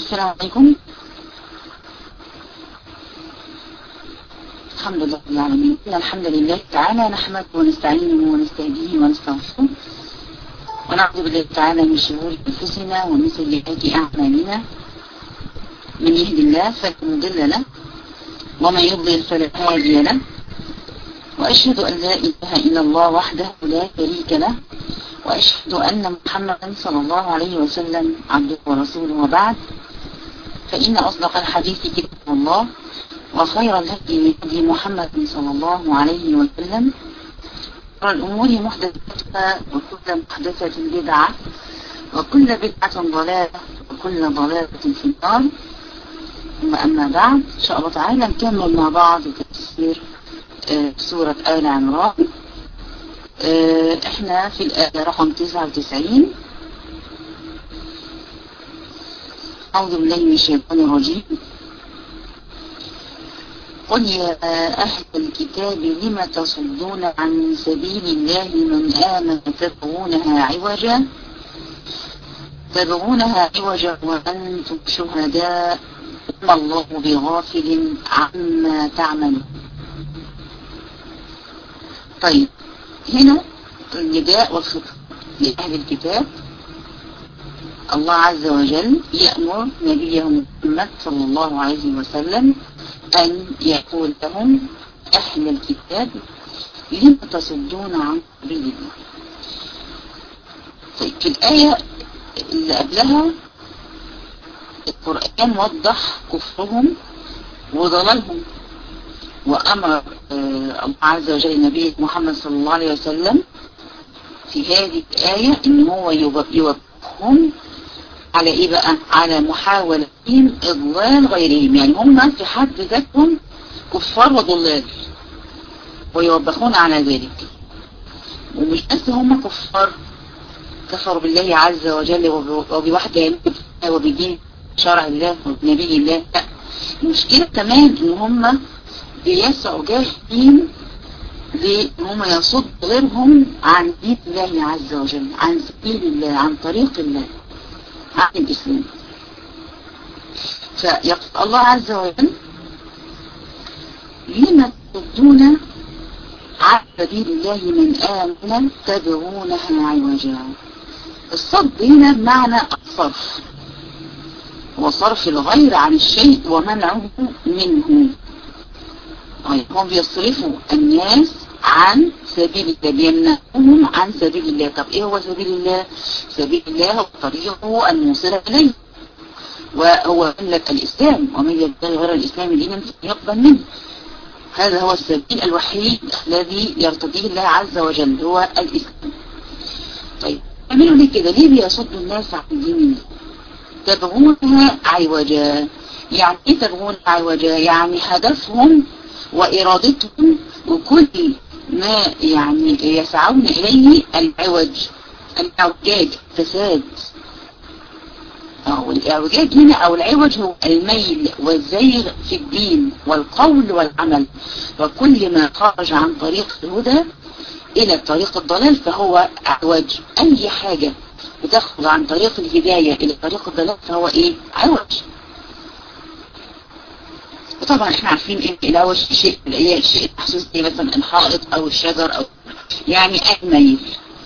السلام عليكم. الحمد لله رب العالمين. الحمد لله تعالى نحمده ونستعينه ونستهديه ونستغفره ونعوذ بالله تعالى من شرور انفسنا ومن سيئات اعمالنا. من يهد الله فلا مضل له ومن يضلل فلا هادي له، واشهد ان لا اله الا الله وحده لا شريك له، واشهد ان محمدا صلى الله عليه وسلم عبده ورسوله. وبعد، فان اصدق الحديث كتاب الله، وخير الهدي هدي محمد صلى الله عليه وسلم، وشر الامور محدثاتها، وكل محدثة بدعة، وكل بدعة ضلالة، وكل ضلالة في النار. ثم اما بعد، ان شاء الله تعالى نكمل مع بعض تفسير سورة آل عمران. احنا في الآية رقم 99. أعوذ بالله من الشيطان الرجيم. قل يا أهل الكتاب لم تصدون عن سبيل الله من آمن تبغونها عوجا وأنتم شهداء وما الله بغافل عما تعملون. طيب، هنا النداء والخطاب لأهل الكتاب. الله عز وجل يأمر نبيه محمد صلى الله عليه وسلم أن يقول لهم أهل الكتاب لم تصدون عن سبيل الله. طيب، في الآية اللي قبلها القرآن وضح كفرهم وضلالهم، وأمر الله عز وجل نبيه محمد صلى الله عليه وسلم في هذه الآية إن هو يوبخهم على إيه بقى؟ على محاولتهم إضلال غيرهم. يعني هم في حد ذاتهم كفار وضلال، ويوبخون على ذلك. ومش بس هم كفار كفروا بالله عز وجل وبوحده وبدين شرع الله وبنبي الله، لا، المشكلة كمان إن هم بيسعوا جاهدين لأن هم يصد غيرهم عن دين الله عز وجل، عن سبيل الله، عن طريق الله، عن الإسلام. فيقول الله عز وجل لما تصدون عن سبيل الله من آمن تبغونها عوجا. الصد هنا بمعنى الصرف، وصرف الغير عن الشيء ومنعه منه. هم بيصرفوا الناس عن سبيل الله، بيمنعهم عن سبيل الله. طب ايه هو سبيل الله؟ سبيل الله هو طريقه الموصل اليه، وهو ملة الاسلام، ومن يبتغي غير الاسلام دينا يقبل منه. هذا هو السبيل الوحيد الذي يرتضيه الله عز وجل، هو الاسلام. طيب، يعملوا ليه كده؟ ليه بيصدوا الناس عن دين الله؟ تبغونها عوجا. يعني ايه تبغونها عوجا؟ يعني هدفهم وإرادتهم وكل ما يعني يسعون إليه العوج، الإعوجاج، فساد. الإعوجاج هنا أو العوج هو الميل والزيغ في الدين والقول والعمل، وكل ما خرج عن طريق الهدى إلى طريق الضلال فهو أعوج. أي حاجة بتخرج عن طريق الهداية إلى طريق الضلال فهو إيه؟ عوج. وطبعا احنا عارفين ان العوج شيء الشيء محسوس زي مثلا الحائط او الشجر او يعني الميل.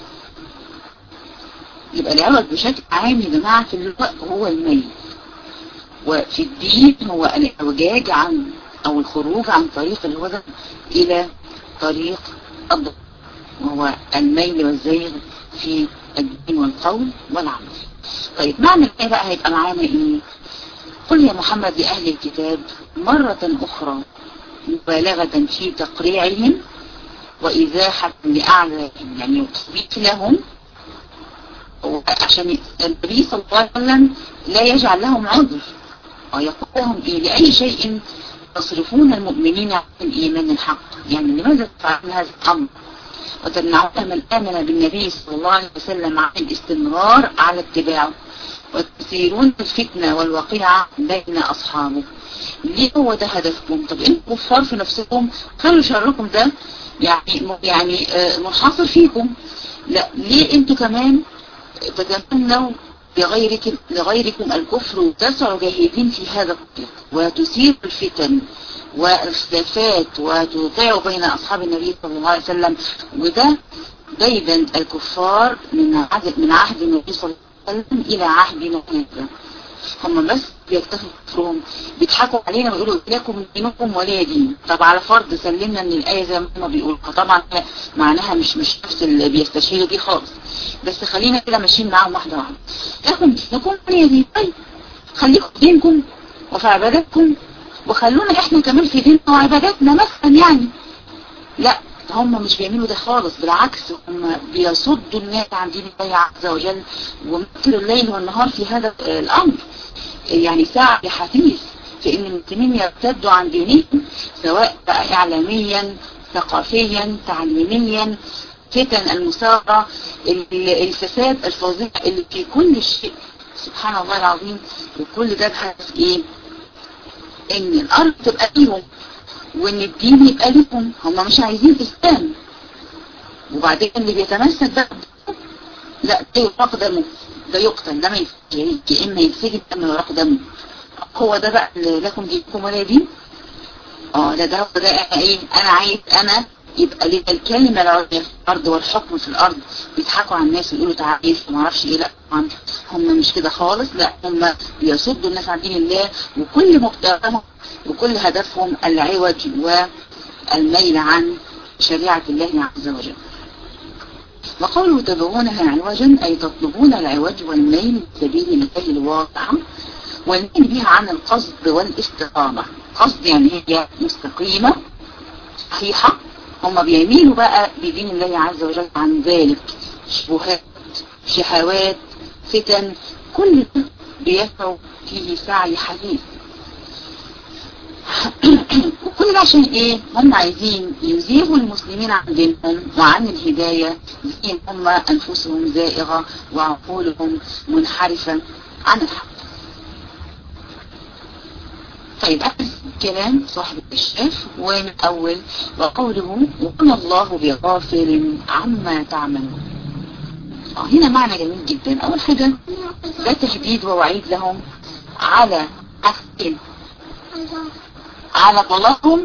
يبقى العوج بشكل عام يا جماعه في اللغه هو الميل، وفي الدين هو الاعوجاج عن او الخروج عن طريق الهدى الى طريق الضلال، وهو الميل والزيغ في الدين والقول والعمل. طيب، معنى ايه بقى؟ هيبقى معانا ايه؟ قل يا محمد لأهل الكتاب مرة أخرى مبالغة في تقريعهم وإزاحة لأعلىهم، يعني تثبيت لهم، عشان النبي صلى الله عليه وسلم لا يجعل لهم عذر، ويقول لهم إيه؟ لأي شيء تصرفون المؤمنين عن الإيمان الحق. يعني لماذا تفعلون هذا الأمر وتمنعون من آمن بالنبي صلى الله عليه وسلم عن الاستمرار على اتباعه، وتثيرون الفتنة والوقيعة بين أصحابه؟ ليه هو ده هدفكم؟ طب انتم كفار في نفسكم، خلوا شركم ده يعني منحصر فيكم. لا، ليه انتوا كمان تتمنوا لغيركم الكفر وتسع جاهدين في هذا الطريق وتثير الفتن والخلافات وتوقع بين أصحاب النبي صلى الله عليه وسلم. وده دايما الكفار من عهد النبي صلى الله عليه وسلم إلى عهدنا هذا. هم بس بيكتفوا كفرهم، بيضحكوا علينا ويقولوا لكم دينكم ولي دين. طب على فرض سلمنا ان الآية زي ما هم بيقولوا، طبعا معناها مش نفس اللي بيستشهدوا دي خالص، بس خلينا كده ماشيين معاهم واحدة واحدة. لكم دينكم ولي دين. طيب خليكم دينكم وفي عباداتكم وخلونا احنا كمان في ديننا وعباداتنا مثلا يعني. لا، هم مش بيعملوا ده خالص، بالعكس هم بيصدوا الناس عن دين الله عز وجل ومكر الليل والنهار في هذا الأمر. يعني ساعة حثيث في ان المسلمين يرتدوا عن دينهم، سواء بقى اعلاميا ثقافيا تعليميا، فتن المسارة، الفساد الفظيع اللي في كل شيء. سبحان الله العظيم. وكل ده بحث ايه؟ ان الارض تبقى ليهم وان الدين يبقى لهم. هم مش عايزين اسلام. وبعدين اللي بيتمسك بقى لا ده يراق دمه، ده يقتل، ده ما ينفعش، يا اما يتسجن اما يراق دمه. هو ده بقى اللي لكم دينكم ولا دين. لا ده ايه؟ انا عايز انا يبقى لي الكلمة العليا في الارض والحكم في الارض. بيضحكوا على الناس ويقولوا تعالى ما اعرفش ايه. لا هم مش كده خالص. لا هم بيصدوا الناس عن دين الله، وكل مقتضاهم وكل هدفهم العوج والميل عن شريعة الله عز وجل. وقوله تبغونها عوجا أي تطلبون العوج والميل من سبيل الله الواقع والميل بها عن القصد والاستقامة. قصد يعني هي مستقيمة صحيحة. هم بيميلوا بقى بدين الله عز وجل عن ذلك. شبهات، شهوات، فتن، كل ده بيسعوا فيه سعي حديث. وكل ده عشان ايه؟ هم عايزين يزيغوا المسلمين عن دينهم وعن الهداية، زي هم انفسهم زائغة وعقولهم منحرفة عن الحق. طيب كلام صاحب الكشاف ومن اول وقوله وما الله بغافل عما تعملون. هنا معنى جميل جدا. اول حاجة ده تهديد ووعيد لهم على حسن على ضلالهم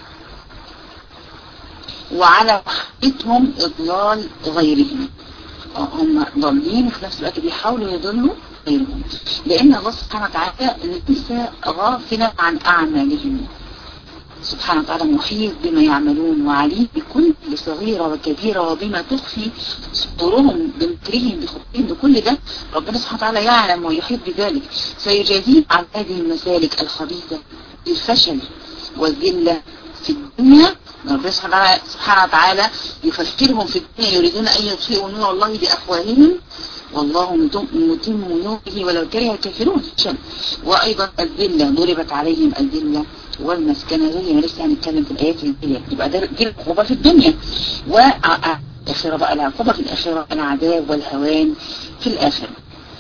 وعلى وحدتهم اضلال غيرهم. هم ضالين وفي نفس الوقت بيحاولوا يضلوا غيرهم، لان الله سبحانه وتعالى ليس غافلا عن اعمالهم. سبحانه وتعالى محيط بما يعملون وعليم بكل صغيرة وكبيرة وبما تخفي صدورهم بمكرهم بخطهم بكل ده. ربنا سبحانه وتعالى يعلم ويحيط بذلك. سيجازيهم عن هذه المسالك الخبيثة الفشل والذلة في الدنيا. ربنا سبحانه وتعالى يفشلهم في الدنيا، يريدون أن يطفئوا نور الله بأفواههم والله متم نوره ولو كره الكافرون. وأيضا الذلة ضربت عليهم الذلة والمسكنة زي ما لسه هنتكلم في الآيات الجاية. يبقى دي العقوبة في الدنيا، والآخرة بقى العقوبة في الآخرة العذاب والهوان في الآخرة.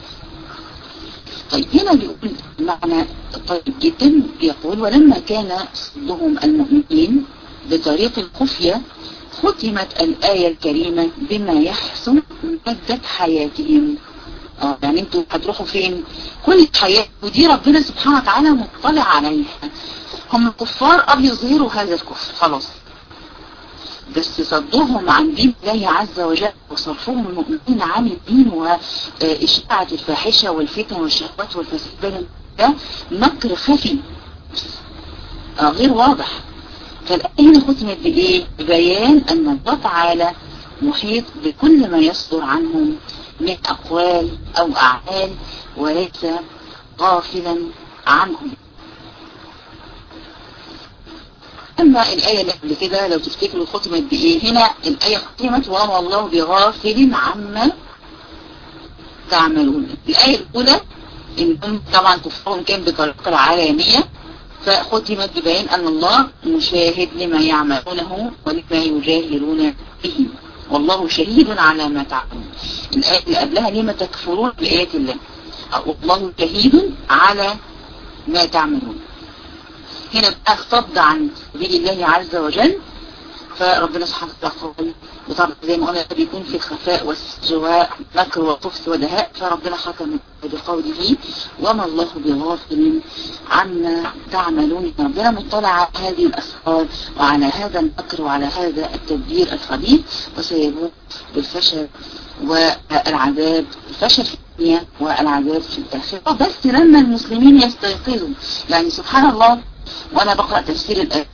طيب هنا بيقول معنى طيب جدا، بيقول ولما كان صدهم المؤمنين بطريق الخفية ختمت الآية الكريمة بما يحسن مدة حياتهم. يعني انتوا هتروحوا فين؟ كل حياة، ودي ربنا سبحانه وتعالى مطلع عليها. هم الكفار قبل يظهروا هذا الكفر خلاص، بس صدوهم عن دين الله عز وجل وصرفوهم المؤمنين عن الدين وإشاعة الفاحشة والفتن والشهوات والفساد، ده مكر خفي غير واضح. فالآية هنا ختمت بإيه؟ ببيان أن الله تعالى محيط بكل ما يصدر عنهم من أقوال أو أعمال وليس غافلا عنهم. أما الآية اللي قبل كده لو تفتكروا ختمت بإيه؟ هنا الآية ختمت وما الله بغافل عما تعملون. الآية الأولى إنهم طبعا كفرهم كان بطريقة العالمية، فختمت ببيان أن الله مشاهد لما يعملونه ولما يجاهرون به والله شهيد على ما تعملون. الآية اللي قبلها لما تكفرون بآيات الله، الله شهيد على ما تعملون. هنا بقى صد عن سبيل الله عز وجل فربنا سبحانه وتعالى بطبع زي ما قلنا بيكون في الخفاء والسجواء مكر وخبث ودهاء، فربنا حكم بقوله وما الله بغافل عما تعملون. ربنا مطلع على هذه الأسرار وعلى هذا المكر وعلى هذا التدبير الخبيث، وسيبوء بالفشل والعذاب، الفشل في الدنيا والعذاب في الآخرة. بس لما المسلمين يستيقظوا، يعني سبحان الله وأنا بقرأ تفسير الآيات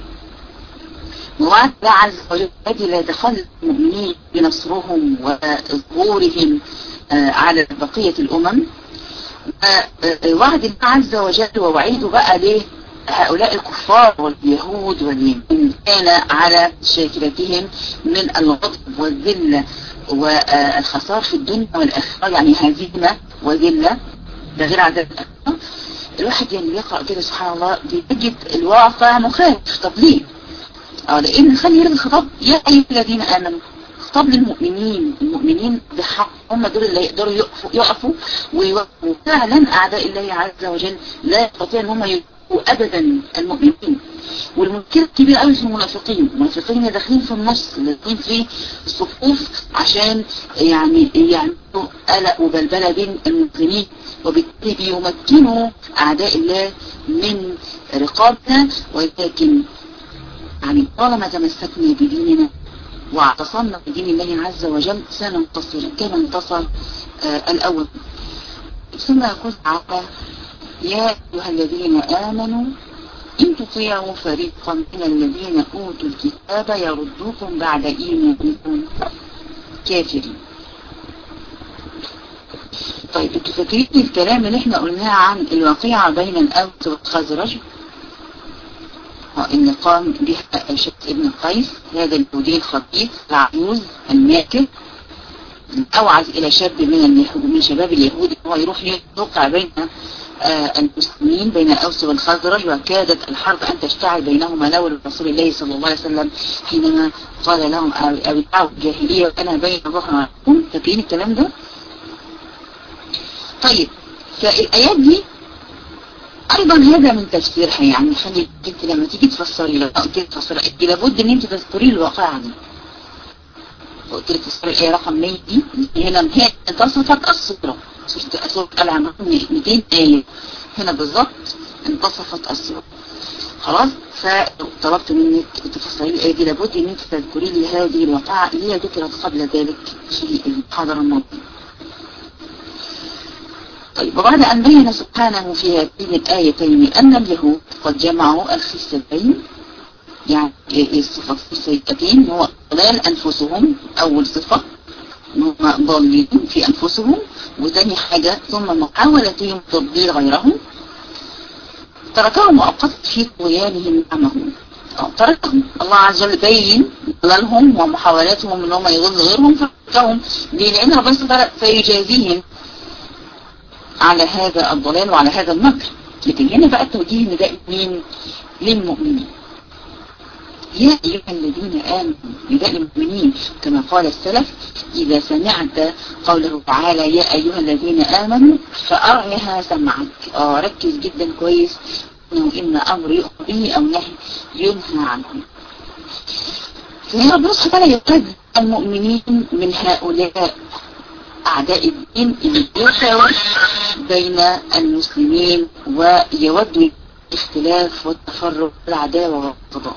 وعد الله عز وجل الذي لا يتخلى المؤمنين بنصرهم وظهورهم على بقية الأمم، وعد الله عز وجل ووعيده بقى ليه هؤلاء الكفار واليهود واليمين كان على شاكلتهم من الغضب والذلة والخسار في الدنيا والآخرة، يعني هزيمة وذلة، ده غير عذاب الآخرة. الواحد يعني يقرأ كده سبحان الله بيجد الواقع مخالف. طب ليه؟ لأن نخلي يرد الخطاب يا أيها الذين آمنوا، خطاب للمؤمنين، المؤمنين بحق هم دول اللي يقدروا يقفوا ويوقفوا. فعلا أعداء الله عز وجل لا يستطيع ان هم يوقفوا أبدا المؤمنين. والمشكلة الكبيرة قوي في المنافقين اللي داخلين في النص، اللي داخلين في الصفوف عشان يعني يعملوا قلق وبلبلة بين المسلمين، وبالتالي بيمكنوا أعداء الله من رقابنا. ولكن يعني طالما تمسكنا بديننا واعتصمنا بدين الله عز وجل سننتصر كما انتصر الأول. ثم يقول تعالى يا أيها الذين آمنوا إن تطيعوا فريقا من الذين أوتوا الكتاب يردوكم بعد إيمانكم كافرين. طيب انتوا فاكرين الكلام اللي احنا قلناه عن الواقعة بين الأوس والخزرج، إن قام بها شك ابن قيس هذا اليهودي الخبيث العجوز الماكر، أوعز إلى شاب من شباب اليهود هو يروح يوقع بين المسلمين بين الأوس والخزرج، وكادت الحرب أن تشتعل بينهما لولا رسول الله صلى الله عليه وسلم حينما قال لهم أبيعوا الجاهلية وأنا بين ظهركم. فاكرين الكلام ده؟ طيب فالآيات دي ايضا هذا من تفسيرها، يعني خلي انت لما تيجي تفسري لابد ان انت تذكري الواقعة دي. قلت لك تفسري الايه رقم 100 دي هنا انتصفت السورة، سورة العمران 200 آية هنا بالظبط انتصفت السورة. خلاص فطلبت منك تفسري الايه دي، لابد ان انت تذكري لي هذه الواقعة اللي هي ذكرت قبل ذلك في المحاضرة الماضية. طيب وبعد أن بين سبحانه في هاتين الآيتين أن اليهود قد جمعوا الخستين، يعني الصفة السيئتين هو ضلال أنفسهم، أول صفة هم ضالين في أنفسهم، وثاني حاجة ثم محاولتهم تضليل غيرهم، تركهم مؤقتا في طغيانهم معهم. تركهم الله عز وجل بين ضلالهم ومحاولاتهم ان هم يضلوا غيرهم، فتركهم لأن ربنا سبحانه سيجازيهم على هذا الضلال وعلى هذا المكر. لكن هنا بقى التوجيه نداء مين؟ للمؤمنين. يا أيها الذين آمنوا، نداء المؤمنين كما قال السلف إذا سمعت قوله تعالى يا أيها الذين آمنوا فأرعها سمعك. ركز جدا كويس إنه إن أمر يؤمر به أو نهي ينهى عنه. فهنا ربنا سبحانه يقتد المؤمنين من هؤلاء أعداء الدين اللي يساوي بين المسلمين ويودوا الاختلاف والتفرق والعداوة والقضاء،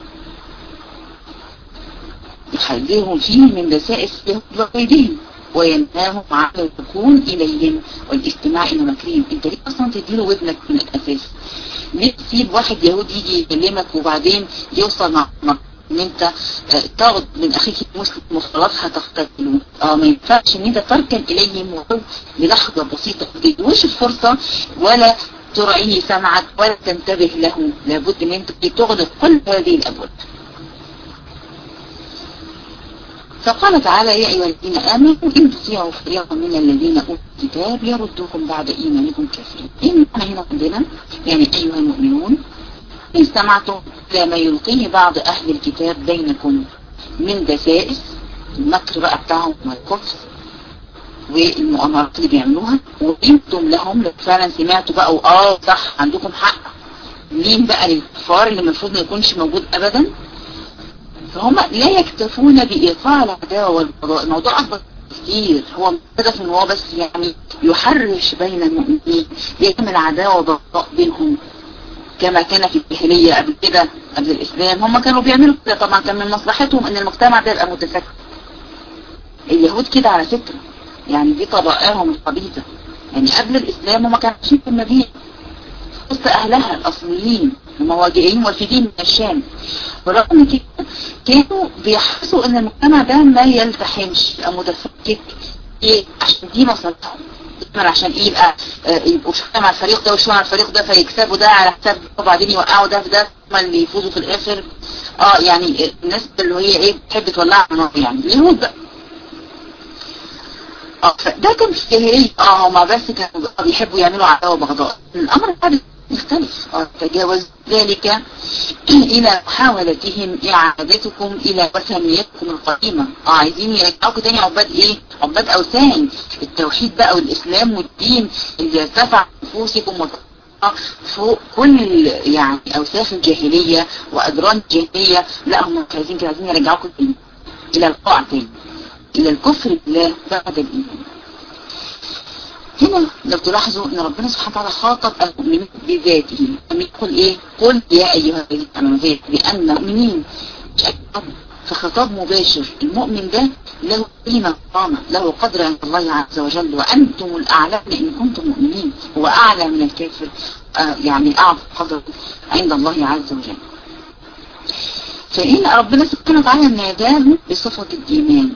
يحذرهم فيه من دسائس اليهود وغيرهم وينهاهم عن الركون إليهم والاستماع إلى مكرهم. انت ليه أصلا تديله ودنك من الأساس؟ ليه تسيب واحد يهودي يجي يكلمك وبعدين يوصل مع ان انت تاخد من اخيك المسلم مخالفها تقتله؟ ما ينفعش ان انت تركن اليهم ولو بلحظة بسيطة، ما تديهوش الفرصة ولا تراعيه سمعك ولا تنتبه له. لابد ان انت تغلق كل هذه الابواب. فقال تعالى يا ايها الذين امنوا ان تطيعوا فريقا من الذين اوتوا الكتاب يردوكم بعد ايمانكم كافرين. ايه معنى هنا عندنا؟ يعني ايها المؤمنون إن استمعتم إلى ما يلقيه بعض أهل الكتاب بينكم من دسائس المكر بقى بتاعهم والكفر والمؤامرات اللي بيعملوها، وقيمتم لهم لو فعلا سمعتوا بقى صح عندكم حق، مين بقى للكفار اللي المفروض ما يكونش موجود أبدا؟ فهم لا يكتفون بإيقاع العداوة والبغضاء. الموضوع أكبر كتير. هو هدف ان هو بس يعني يحرش بين المؤمنين، يعمل عداوة وبغضاء بينهم كما كان في الجاهلية قبل كده، قبل الإسلام. هم كانوا بيعملوا كده طبعا، كان من مصلحتهم ان المجتمع ده يبقى متفكك. اليهود كده على فكرة، يعني دي طبائعهم الخبيثة. يعني قبل الإسلام هم كانوا عايشين في المدينة وسط أهلها الأصليين المواجعين والفدين من الشام، ورغم كده كانوا بيحسوا ان المجتمع ده ما يلتحمش يبقى متفكك. ايه؟ عشان دي مصالحهم، عشان ايه يبقى يبقوا شوية مع الفريق ده وشوية مع الفريق ده، فيكسبوا ده على حساب وبعدين يوقعوا ده في ده، هم اللي يفوزوا في الاخر. يعني الناس اللي هي ايه بتحب تولع النار، يعني اليهود بقى. ده كان في الجاهلية. هما بس كانوا بيحبوا يعملوا عداوة وبغضاء. الامر ده يختلف. تجاوز ذلك الى محاولتهم اعادتكم الى وثنيتكم القديمة. عايزين يرجعوكم تاني عباد ايه؟ عباد اوثان. التوحيد بقى والاسلام والدين اللي يرتفع نفوسكم فوق كل يعني اوساخ الجاهلية وادران الجاهلية. لا، هم عايزين كده، عايزين يرجعوكم تاني الى القاع تاني، الى الكفر بالله بعد الايمان. هنا لو تلاحظوا ان ربنا سبحانه وتعالى خاطب المؤمنين بذاته، يقول ايه؟ قل يا ايها الذين امنوا، بان المؤمنين فخطاب مباشر. المؤمن ده له قيمة قامة، له قدر عند الله عز وجل، وانتم الاعلى ان كنتم مؤمنين. هو اعلى من الكافر، يعني اعظم قدر عند الله عز وجل. فإن ربنا سبحانه وتعالى ناداه بصفة الإيمان،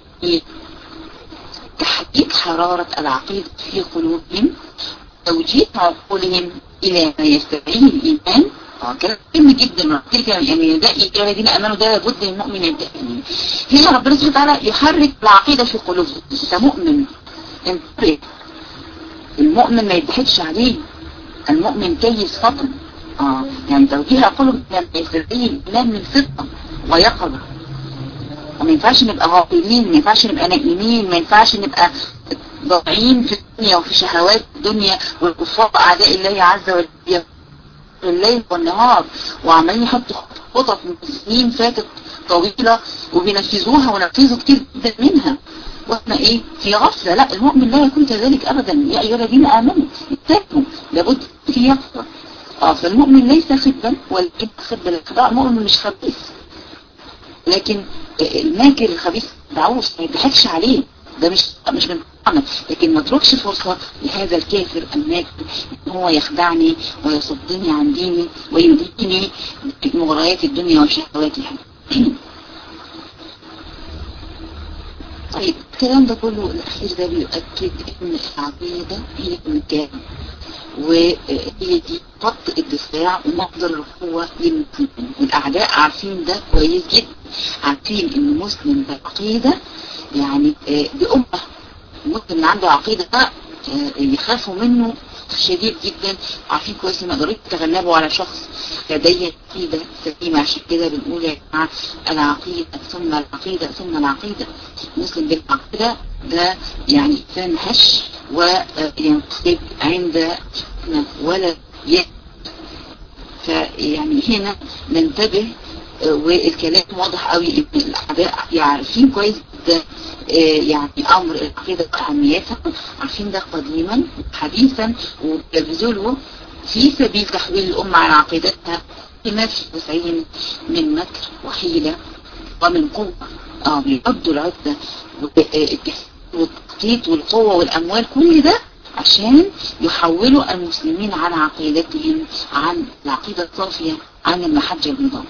تحقيق حرارة العقيدة في قلوبهم، توجيه عقولهم إلى ما يستدعيه الإيمان. كلام مهم جدا. يعني ده الذين امنوا ده لابد المؤمن يبدأ. هنا ربنا سبحانه وتعالى يحرك العقيدة في قلوبهم. انت مؤمن، انت المؤمن ما يضحكش عليه، المؤمن كيس فطن. يعني توجيه عقولهم إلى ما يستدعيه الإيمان من صدق ويقظة. وما ينفعش نبقى غافلين، ما ينفعش نبقى نائمين، ما ينفعش نبقى ضايعين في الدنيا وفي شهوات الدنيا، والكفار اعداء الله عز وجل الليل والنهار وعمالين يحطوا خطط من سنين فاتت طويلة وبينفذوها ونفذوا كتير جدا منها، واحنا ايه في غفلة. لا، المؤمن لا يكون كذلك ابدا. يا ايها الذين امنوا اتقوا، لابد في يقظة. فالمؤمن ليس خبا، ولكن خب الاخطاء. المؤمن مش خبيث، لكن الماكر الخبيث دعوس ما يضحكش عليه، ده مش من طعمه. لكن ما تركش فرصة لهذا الكافر الماكر ان هو يخدعني ويصدني عن ديني ويديني مغريات الدنيا وشهواتها. طيب الكلام ده كله الاخير ده بيؤكد ان العقيدة هي المكان، وهي دي خط الدفاع ومصدر القوة للمسلمين. والأعداء عارفين ده كويس جدا، عارفين إن المسلم بعقيدة يعني دي أمة. المسلم عنده عقيدة يخافوا منه شديد جدا، عارفين كويس ما يقدروا يتغلبوا على شخص لديه عقيدة سليمة. عشان كده بنقول يا جماعة العقيدة ثم العقيدة ثم العقيدة. المسلم بالعقيدة ده يعني إنسان هش وينقلب عند ولا فيعني هنا ننتبه. والكلام واضح قوي ان الاعداء يعرفين كويس جدا يعني امر العقيدة واهميتها، عارفين ده قديما حديثا، وبيبذلوا في سبيل تحويل الامة عن عقيدتها بما في وسعهم من مكر وحيلة ومن قوة. بيعدوا العدة والتخطيط والقوة والاموال، كل ده عشان يحولوا المسلمين عن عقيدتهم، عن العقيدة الصافية، عن المحجة البيضاء.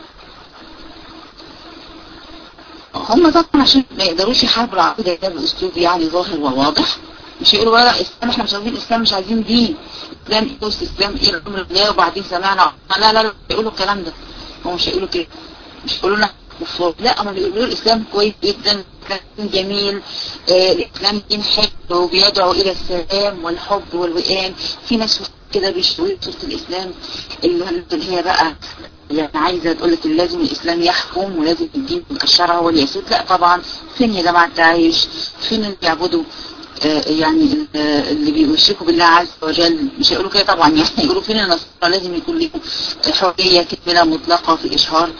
هم طبعا عشان ما يقدروش يحاربوا العقيدة ده بأسلوب يعني ظاهر وواضح، مش يقولوا لا الإسلام احنا مش عايزين الإسلام، مش عايزين دين، الإسلام إيه والإسلام إيه الأمر بالله وبعدين سمعنا. لا يقولوا الكلام ده. هم مش هيقولوا كده، مش يقولوا لنا كفار. لا، هم بيقولوا الإسلام كويس جدا، الإسلام جميل، الإسلام دين حلو وبيدعو إلى السلام والحب والوئام. في ناس كده بيشتغلوا صورة الإسلام اللي هي بقى يعني عايزة تقولك لازم الإسلام يحكم ولازم الدين الشرع هو اللي يسود. لا طبعا، فين يا جماعة تعيش؟ فين اللي بيعبدوا يعني اللي بيشركوا بالله عز وجل؟ مش هيقولوا كده طبعا. يعني يقولوا فين النصارى لازم يكون لهم حرية كاملة مطلقة في الإشهار.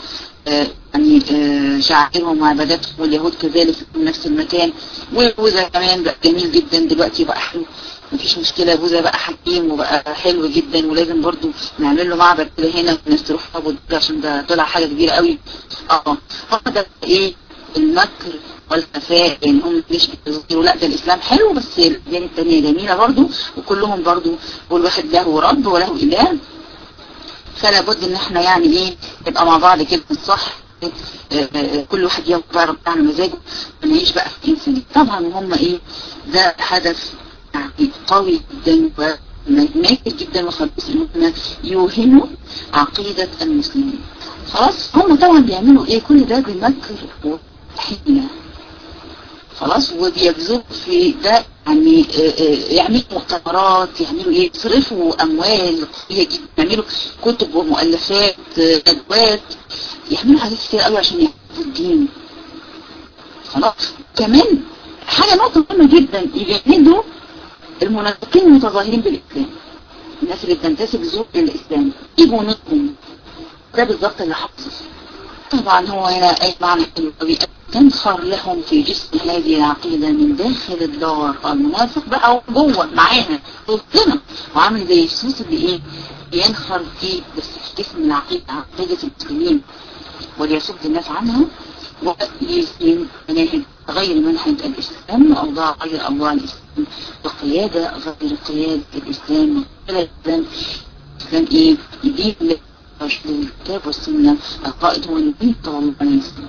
يعني شعائرهم وعباداتهم، واليهود كذلك في نفس المكان. والبوذا كمان بقى جميل جدا دلوقتي، بقى حلو مفيش مشكلة. بوذا بقى حكيم وبقى حلو جدا، ولازم برضو نعمل له معبد كده هنا والناس تروح تعبد عشان ده طلع حاجة كبيرة قوي. هذا ايه المكر والخفاء، يعني هم مش بيظهروا لا ده الاسلام حلو بس الديانة التانية جميلة برضو، وكلهم برضو كل واحد له رب وله اله. فلا بد ان احنا يعني ايه نبقى مع بعض كده الصح، كل واحد ياخد بقى ربنا على مزاجه ونعيش بقى في انسانية. طبعا هم ايه ده هدف يعني قوي جدا وماكر جدا وخبيث، ان هم يوهنوا عقيدة المسلمين. خلاص هم طبعا بيعملوا ايه كل ده بمكر وحيلة، خلاص، وبيبذلوا في ده يعني يعملوا مؤتمرات، يعملوا ايه يصرفوا اموال قوية جدا، يعملوا كتب ومؤلفات ندوات، يعملوا حاجات كتير قوي عشان يحفظوا الدين. خلاص كمان حاجة نقطة مهمة جدا، يجندوا المنافقين المتظاهرين بالاسلام، الناس اللي بتنتسب زور للاسلام يجوا نضهم. ده بالظبط اللي حصل. طبعا هو هنا اي معنى تنخر لهم في جسم هذه العقيدة من داخل الدار. المنافق بقى جوه معانا ضدنا، وعامل زي السوس اللي ايه ينخر فيه بس في جسم العقيدة، عقيدة المسلمين، وليصد الناس عنها ويزين مناهج غير منهج الاسلام واوضاع غير اوضاع الاسلام، وقيادة غير قيادة الاسلام. الاسلام ايه يدين الكتاب والسنة، القائد هو النبي صلى الله عليه وسلم.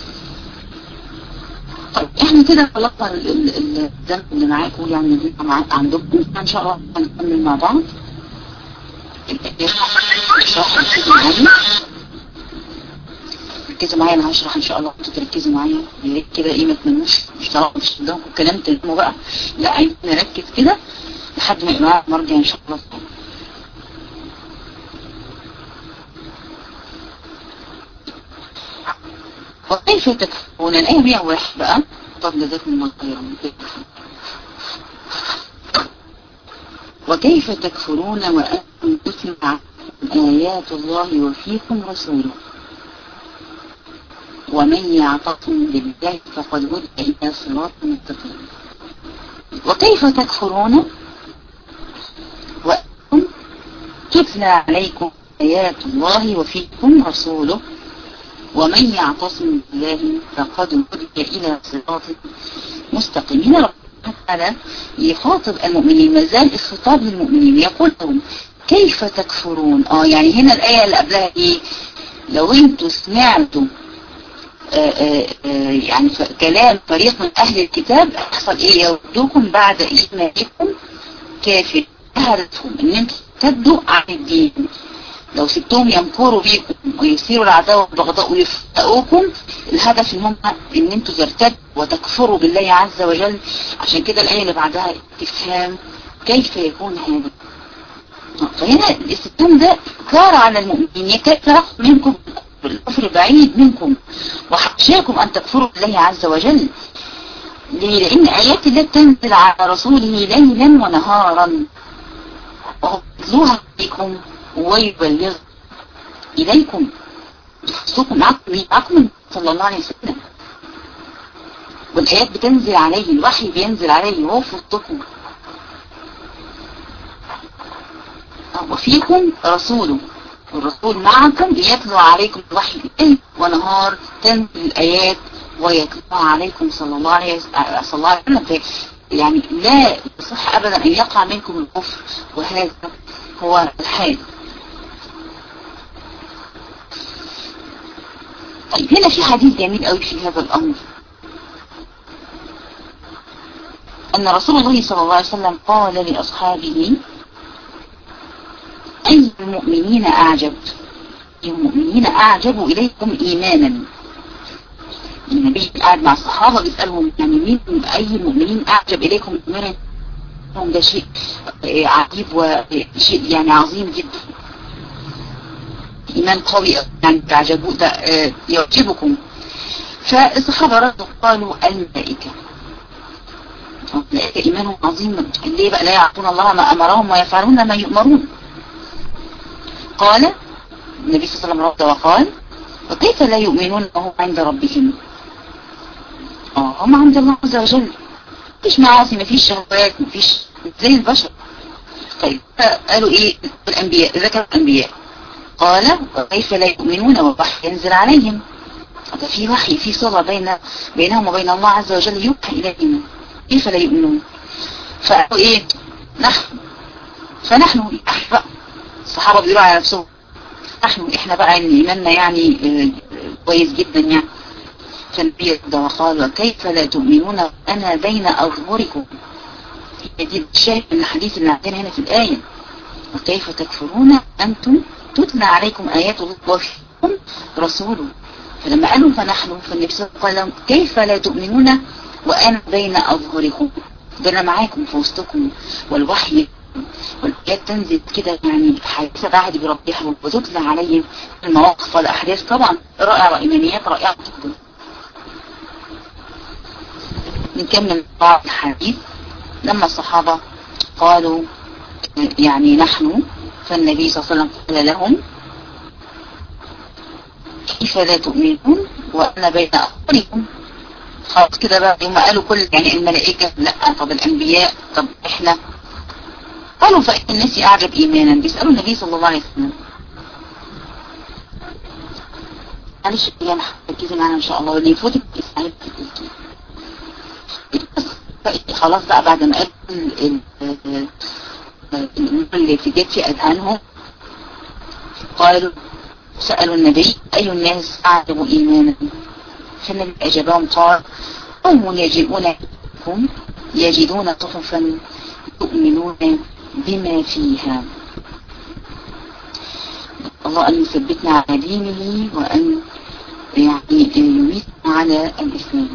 طيب احنا كده خلصنا الذنب اللي معاكم، يعني اللي عندكم ان شاء الله هنكمل مع بعض ركزوا معايا، انا هشرح ان شاء الله انتوا تركزوا معايا يا ريت كده، ايه ما تناموش، مش قدامكم كلام تناموا بقى، لا عايز نركز كده لحد ما يبقى مرجع ان شاء الله. وكيف تكفرون الآية 101 بقى. طب جزاكم الله خيرا. وكيف تكفرون وأنتم تتلى آيات الله وفيكم رسوله ومن يعتصم بالله فقد هدي إلى صراط مستقيم. وكيف تكفرون وأنتم تتلى عليكم آيات الله وفيكم رسوله ومن يعتصم بالله فقد هدي إلى صراط مستقيم. هنا ربنا تعالى يخاطب المؤمنين، ما زال الخطاب للمؤمنين، يقول لهم كيف تكفرون. يعني هنا الآية اللي قبلها ايه، لو انتوا سمعتوا يعني كلام فريق من أهل الكتاب يحصل ايه، يردوكم بعد إيمانكم كافر. هدفهم ان انتوا تبدوا عن الدين، لو سبتهم يمكروا بيكم ويثيروا العداوة والبغضاء ويفتقوكم، الهدف ان هم ان انتوا ترتدوا وتكفروا بالله عز وجل. عشان كده الآية اللي بعدها استفهام كيف يكون هذا. فهنا الاستفهام ده كار على المؤمنين، يكفر منكم الكفر بعيد منكم وحشاكم ان تكفروا بالله عز وجل. ليه؟ لان آيات الله تنزل على رسوله ليلا ونهارا وهو يتلوها عليكم ويبلغ إليكم، يخصكم معكم صلى الله عليه وسلم، والآيات بتنزل عليه، الوحي بينزل عليه وهو في وسطكم. وفيكم رسوله، والرسول معكم يتلو عليكم الوحي ليل ونهار، تنزل الآيات ويتلوها عليكم صلى الله عليه وسلم. يعني لا يصح أبدا أن يقع منكم الكفر، وهذا هو الحال. طيب هنا في حديث جميل قوي في هذا الأمر، أن رسول الله صلى الله عليه وسلم قال لأصحابه أي المؤمنين أعجب، المؤمنين أعجب إليكم إيمانا. النبي قاعد مع الصحابة بيسألهم يعني مين أي المؤمنين أعجب إليكم إيمانا، ده شيء عجيب وشيء يعني عظيم جدا، إيمان قوي يعني تعجبوا ده يعجبكم. فالصحابة ردوا قالوا الملائكة، الملائكة إيمانهم عظيم، ليه بقى لا يعطون الله ما أمرهم ويفعلون ما يؤمرون. قال النبي صلى الله عليه وسلم رد وقال وكيف لا يؤمنون وهم عند ربهم؟ هم عند الله عز وجل، مفيش معاصي، مفيش شهوات، مفيش زي البشر. طيب قالوا ايه الانبياء؟ ذكر الانبياء قال وكيف لا يؤمنون والوحي ينزل عليهم. ده في وحي، في صلة بينهم وبين الله عز وجل، يوحى إلينا، كيف لا يؤمنون؟ فقالوا ايه؟ فنحن بقى الصحابة بيقولوا على نفسهم احنا بقى ان ايماننا يعني كويس جدا يعني. فالنبي ده وقال وكيف لا تؤمنون انا بين اظهركم. هي دي الشاهد من الحديث اللي عندنا هنا في الآية. وكيف تكفرون أنتم تتلى عليكم آيات الله وفيكم رسوله. فلما قالوا فنحن، فالنبي صلى الله عليه وسلم قال كيف لا تؤمنون وأنا بين أظهركم، ده أنا معاكم في وسطكم، والوحي والآيات تنزل كده يعني حادثة بعد بربهم وتتلى عليهم المواقف والأحداث. طبعا رائعة وإيمانيات رائعة جدا. نكمل بعض الحديث. لما الصحابة قالوا يعني نحن، فالنبي صلى الله عليه وسلم قال لهم كيف لا تؤمنون وأنا بين أظهركم. خلاص كده بقى يوم قالوا كل يعني الملائكة لا، طب الأنبياء، طب إحنا. قالوا فإن الناس أعجب إيمانا، بيسألوا النبي صلى الله عليه وسلم. معلش يا محمد ركزي معانا إن شاء الله، واللي يفوتك يستعيد خلاص بقى بعد ما قال اللي في جت في أذهانهم. قالوا سألوا النبي أي الناس أعجب إيمانا؟ فالنبي أجابهم قال قوم يجدون صحفا يؤمنون بما فيها. الله أن يثبتنا على دينه وأن يعني يميتنا على الإسلام.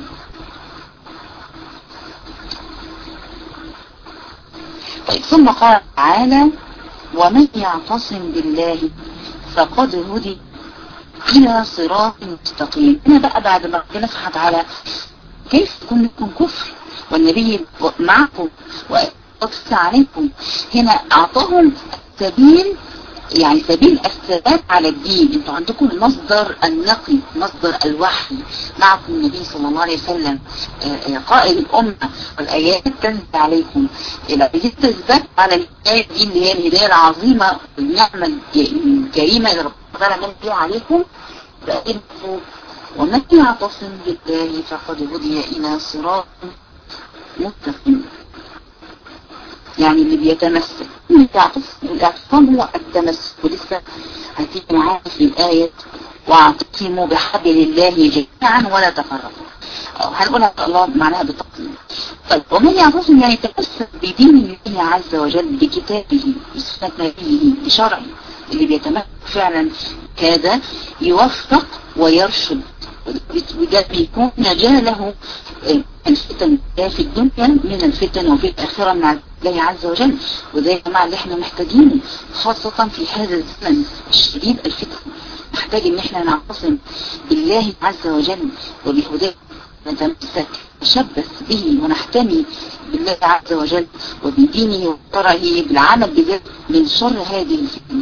طيب ثم قال تعالى ومن يعتصم بالله فقد هدي إلى صراط مستقيم. هنا بقى بعد ما ربنا سبحانه وتعالى كيف يكون لكم كفر والنبي معكم وأقصى عليكم، هنا أعطاهم سبيل، يعني سبيل الثبات على الدين. انتوا عندكم المصدر النقي، مصدر الوحي، معكم النبي صلى الله عليه وسلم قائد الأمة، والآيات تنزل عليكم إلى الثبات على الآيات دي اللي هي الهداية العظيمة والنعمة الكريمة اللي ربنا تعالى من فيها عليكم. فإنتوا ومن يعتصم بالله فقد هدي إلى صراط مستقيم. يعني اللي بيتمسك، الاعتصام هو التمسك، ولسه هتيجي معانا في الآية واعتصموا بحبل الله جميعا ولا تفرقوا، هنقولها ان شاء الله معناها بالتفصيل. طيب ومن يعتصم يعني يتمسك بدين الله عز وجل، بكتابه، بسنة نبيه، بشرعه. اللي بيتمسك فعلا كذا يوفق ويرشد، وده بيكون نجاة له الفتن في الدنيا من الفتن وفي الآخرة من الله عز وجل. وده يا جماعة اللي احنا محتاجينه، خاصة في هذا الزمن الشديد الفتن. محتاج ان احنا نعتصم بالله عز وجل وبهداه، نتمسك نشبث به ونحتمي بالله عز وجل وبدينه وشرعه بالعمل بذلك من شر هذه الفتن.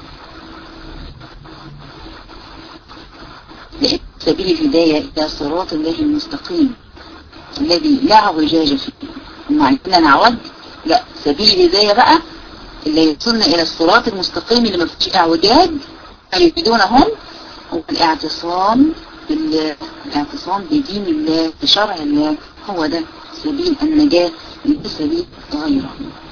سبيل الهداية إلى صراط الله المستقيم الذي لا اعوجاج فيه. معنى كنا نعوج؟ لا، سبيل الهداية بقى اللي يوصلنا إلى الصراط المستقيم اللي ما فيش اعوجاج يريدون هم هو الاعتصام بالله، الاعتصام بدين الله، بشرع الله. هو ده سبيل النجاة، ليس سبيل غيره.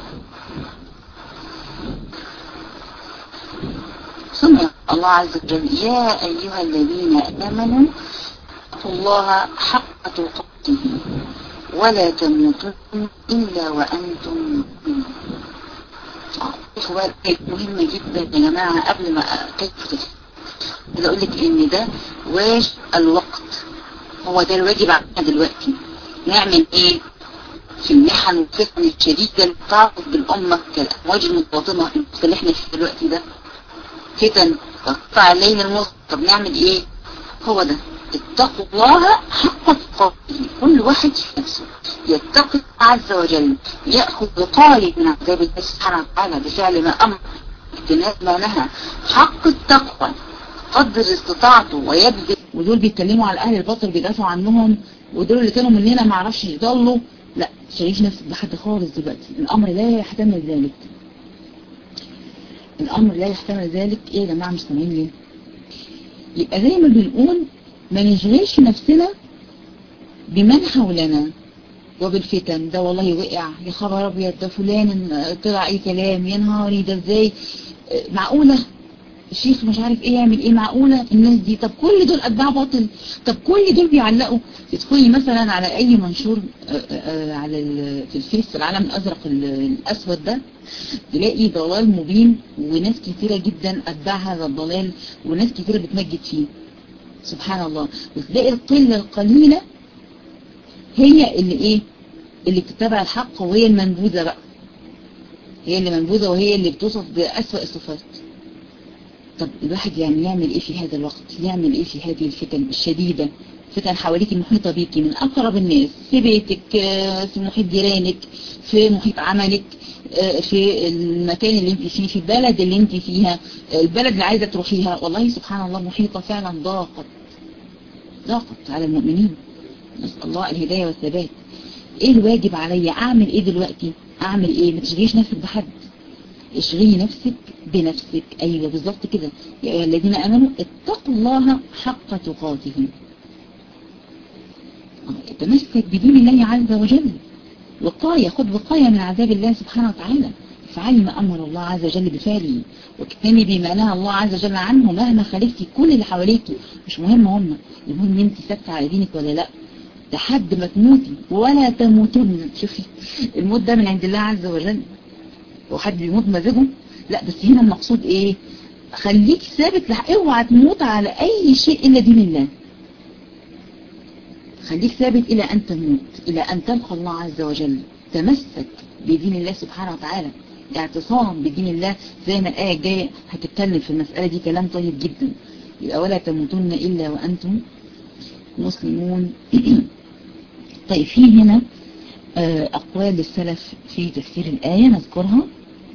ثم الله عز وجل يا أيها الذين آمنوا اتقوا الله حق تقاته ولا تموتن إلا وأنتم مسلمون. مهمة جدا يا جماعة. قبل ما كيف عايز أقول لك إن ده واجب الوقت، هو ده الواجب علينا دلوقتي. نعمل إيه في المحن والفتن الشديدة اللي بتعرض بالأمة كالأمواج المتواطمة اللي احنا فيه دلوقتي ده فتن وقطع الليل المظلم. طب نعمل ايه؟ هو ده اتقوا الله حق تقاته. كل واحد في نفسه يتقي عز وجل، يأخذ بقاله من عذاب الله سبحانه وتعالى بفعل ما أمر، اجتناب ما نهى. حق التقوى، قدر استطاعته ويبذل. ودول بيتكلموا على اهل الباطل بيدافعوا عنهم، ودول اللي كانوا مننا ما عرفش يضلوا. لا، شريش نفسك بحد خالص دلوقتي، الامر لا يحتمل ذلك. الامر لا يحتمل ذلك. ايه يا جماعه مستمعين ليه؟ يبقى زي ما بنقول ما نشغلش نفسنا بمن حولنا وبالفتن. ده والله وقع، يا خبر ابيض، ده فلان طلع اي كلام، يا نهاري ده ازاي، معقولة الشيخ مش عارف ايه يعمل ايه، معقولة الناس دي، طب كل دول اتباع باطل، طب كل دول بيعلقوا. تدخلي مثلا على اي منشور على في الفيس، في العالم الازرق الاسود ده، تلاقي ضلال مبين وناس كتيرة جدا اتباع هذا الضلال، وناس كتيرة بتمجد فيه. سبحان الله. وتلاقي القلة القليلة هي اللي ايه، اللي بتتبع الحق، وهي المنبوذة بقى، هي اللي منبوذة، وهي اللي بتوصف بأسوأ الصفات. طب الواحد يعني يعمل ايه في هذا الوقت؟ يعمل ايه في هذه الفتن الشديدة؟ فتن حواليك المحيطة بيكي من اقرب الناس، في بيتك، في محيط جيرانك، في محيط عملك، في المكان اللي انت فيه، في البلد اللي انت فيها، البلد اللي عايزة تروحيها. والله سبحان الله محيطة فعلا، ضاقت على المؤمنين. نسأل الله الهداية والثبات. ايه الواجب عليا؟ اعمل ايه دلوقتي؟ اعمل ايه؟ ما تشغليش نفسك بحد، اشغلي نفسك بنفسك. ايوه بالظبط كده. يا ايها الذين امنوا اتقوا الله حق تقاته. تمسك بدين الله عز وجل، وقاية، خد وقاية من عذاب الله سبحانه وتعالى. افعلي ما امر الله عز وجل بفعله، واجتنبي ما نهى الله عز وجل عنه. مهما خالفتي كل اللي حواليكي مش مهم هم، المهم انت ثابته على دينك ولا لا، لحد ما تموتي. ولا تموتن، شوفي الموت ده من عند الله عز وجل، وحد بيموت مزاجه؟ لا، بس هنا المقصود ايه؟ خليك ثابت، اوعى تموت على اي شيء الا دين الله. خليك ثابت الى ان تموت، الى ان تلقى الله عز وجل. تمسك بدين الله سبحانه وتعالى، اعتصام بدين الله، زي ما الآية الجاية هتتكلم في المسألة دي كلام طيب جدا. يبقى ولا تموتن الا وانتم مسلمون. طيب في هنا أقوال للسلف في تفسير الآية نذكرها.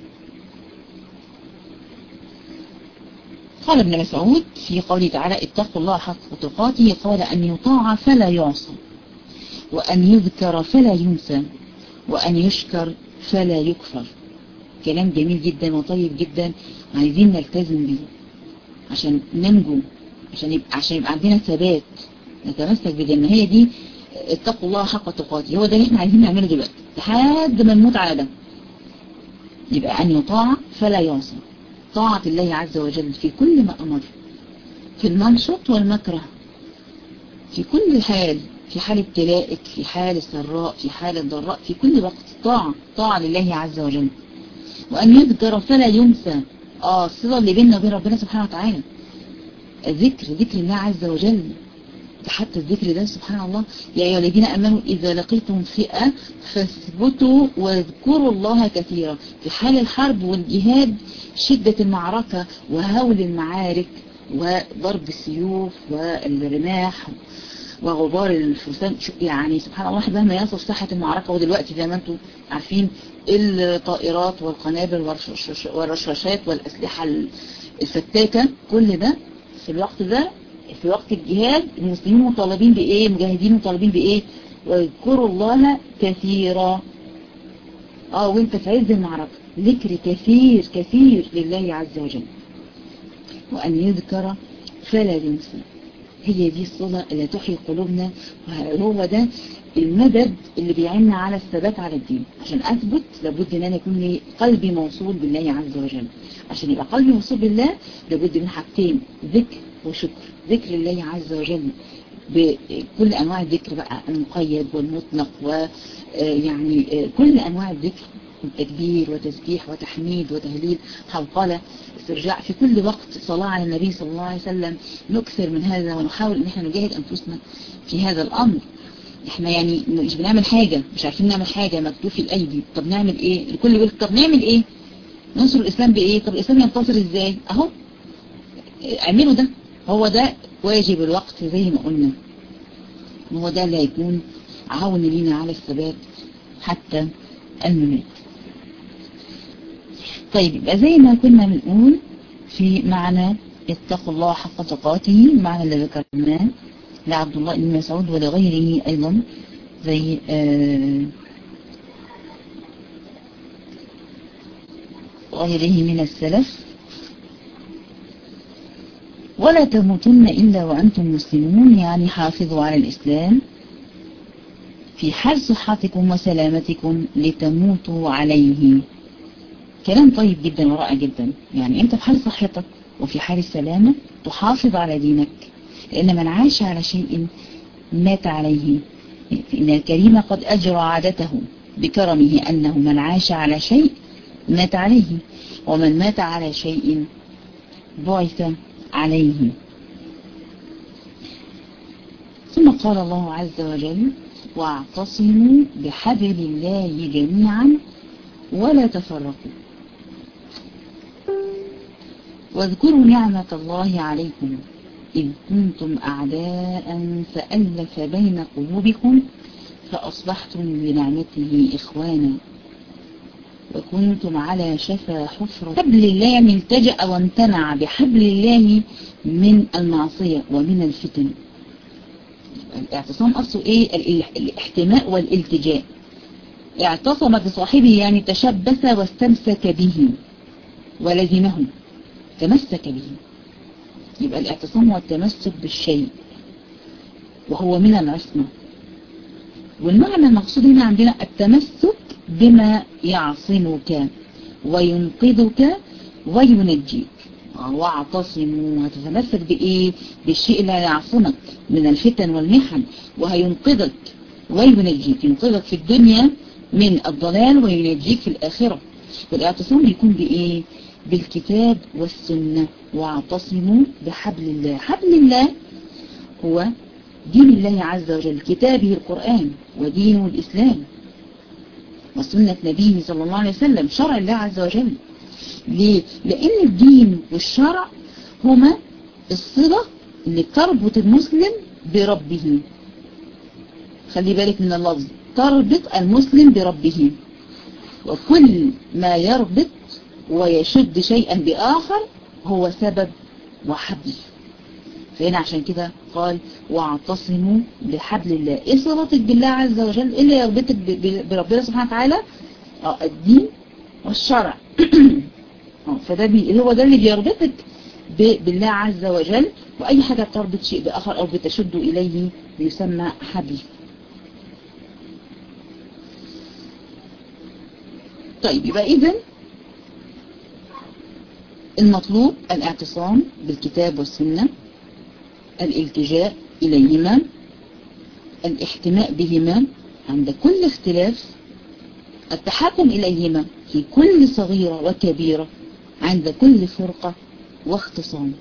قال ابن مسعود في قوله تعالى اتقوا الله حق تقاته، قال أن يطاع فلا يعصى، وأن يذكر فلا ينسى، وأن يشكر فلا يكفر. كلام جميل جدا وطيب جدا، عايزين نلتزم به عشان ننجو، عشان يبقى عندنا ثبات، نتمسك بدين. هي دي اتقوا الله حق تقاته، هو ده اللي احنا عايزين نعمله دلوقتي لحد ما نموت على ده. يبقى أن يطاع فلا يعصى، طاعة الله عز وجل في كل ما أمر، في المنشط والمكره، في كل حال، في حال ابتلائك، في حال السراء، في حال الضراء، في كل وقت طاعة لله عز وجل. وأن يذكر فلا ينسى، الصلة اللي بيننا وبين ربنا سبحانه وتعالى، ذكر الله عز وجل. حتى الذكر ده سبحان الله، يا أيها الذين آمنوا إذا لقيتم فئة فاثبتوا واذكروا الله كثيرا. في حال الحرب والجهاد، شدة المعركة وهول المعارك وضرب السيوف والرماح وغبار الفرسان، يعني سبحان الله مهما يصف ساحة المعركة. ودلوقتي زي ما انتم عارفين الطائرات والقنابل والرشاشات والأسلحة الفتاكة، كل ده في الوقت ده، في وقت الجهاد المسلمين مطالبين بإيه؟ مجاهدين مطالبين بإيه؟ واذكروا الله كثيرا. وانت في عز المعركة، ذكر كثير كثير لله عز وجل. وأن يذكر فلا ينسى، هي دي الصلة اللي تحيي قلوبنا، وهو ده المدد اللي بيعيننا على الثبات على الدين. عشان أثبت لابد أن أنا يكون لي قلبي موصول بالله عز وجل. عشان يبقى قلبي موصول بالله لابد من حاجتين، ذكر وشكر. ذكر الله عز وجل بكل أنواع الذكر بقى، المقيد والمطلق، ويعني كل أنواع الذكر، تكبير وتسبيح وتحميد وتهليل، حوقلة، استرجاع، في كل وقت صلاة على النبي صلى الله عليه وسلم. نكثر من هذا ونحاول ان احنا نجاهد انفسنا في هذا الامر. احنا يعني مش بنعمل حاجة، مش عارفين نعمل حاجة، مكتوف الايدي. طب نعمل ايه؟ الكل يقول طب نعمل ايه؟ ننصر الاسلام بايه؟ طب الاسلام ينتصر ازاي؟ اهو اعملوا ده، هو ده واجب الوقت زي ما قلنا، هو ده اللي هيكون عون لينا على الثبات حتى الممات. طيب يبقى زي ما كنا بنقول في معنى اتقوا الله حق تقاته، معنى اللي ذكرناه لعبد الله بن مسعود ولغيره أيضا زي غيره من السلف. ولا تموتن إلا وأنتم مسلمون، يعني حافظوا على الإسلام في حال صحتكم وسلامتكم لتموتوا عليه. كلام طيب جدا ورائع جدا. يعني أنت في حال صحتك وفي حال السلامة تحافظ على دينك، لأن من عاش على شيء مات عليه. إن الكريم قد أجرى عادته بكرمه أنه من عاش على شيء مات عليه، ومن مات على شيء بعث عليه. ثم قال الله عز وجل: واعتصموا بحبل الله جميعا ولا تفرقوا واذكروا نعمة الله عليكم إذ كنتم أعداء فألف بين قلوبكم فأصبحتم بنعمته إخوانا وكنتم على شفا حفرة. حبل الله يعني التجأ وامتنع بحبل الله من المعصية ومن الفتن. الاعتصام أصله إيه؟ الاحتماء والالتجاء. اعتصم بصاحبه يعني تشبث واستمسك به ولزمه، تمسك به. يبقى الاعتصام هو التمسك بالشيء وهو من العصمة. والمعنى المقصود هنا عندنا التمسك بما يعصمك وينقذك وينجيك. واعتصموا، هتتمسك بإيه؟ بالشيء اللي يعصمك من الفتن والمحن وهينقذك وينجيك. ينقذك في الدنيا من الضلال وينجيك في الآخرة. والاعتصام بيكون بإيه؟ بالكتاب والسنة. واعتصموا بحبل الله. حبل الله هو دين الله عز وجل، كتابه القرآن ودينه الإسلام وسنة نبيه صلى الله عليه وسلم، شرع الله عز وجل. ليه؟ لأن الدين والشرع هما الصلة اللي تربط المسلم بربه. خلي بالك من اللفظ، تربط المسلم بربه. وكل ما يربط ويشد شيئا بآخر هو سبب وحبل. فهنا عشان كده قال واعتصموا بحبل الله. ايه صلتك بالله عز وجل؟ ايه اللي يربطك بربنا سبحانه وتعالى؟ الدين والشرع. فده هو ده اللي بيربطك بالله عز وجل. واي حاجة تربط شيء بآخر او بتشد اليه يسمى حبل. طيب يبقى اذن المطلوب الاعتصام بالكتاب والسنة، الالتجاء إليهما، الاحتماء بهما عند كل اختلاف، التحاكم إليهما في كل صغيرة وكبيرة عند كل فرقة واختصام.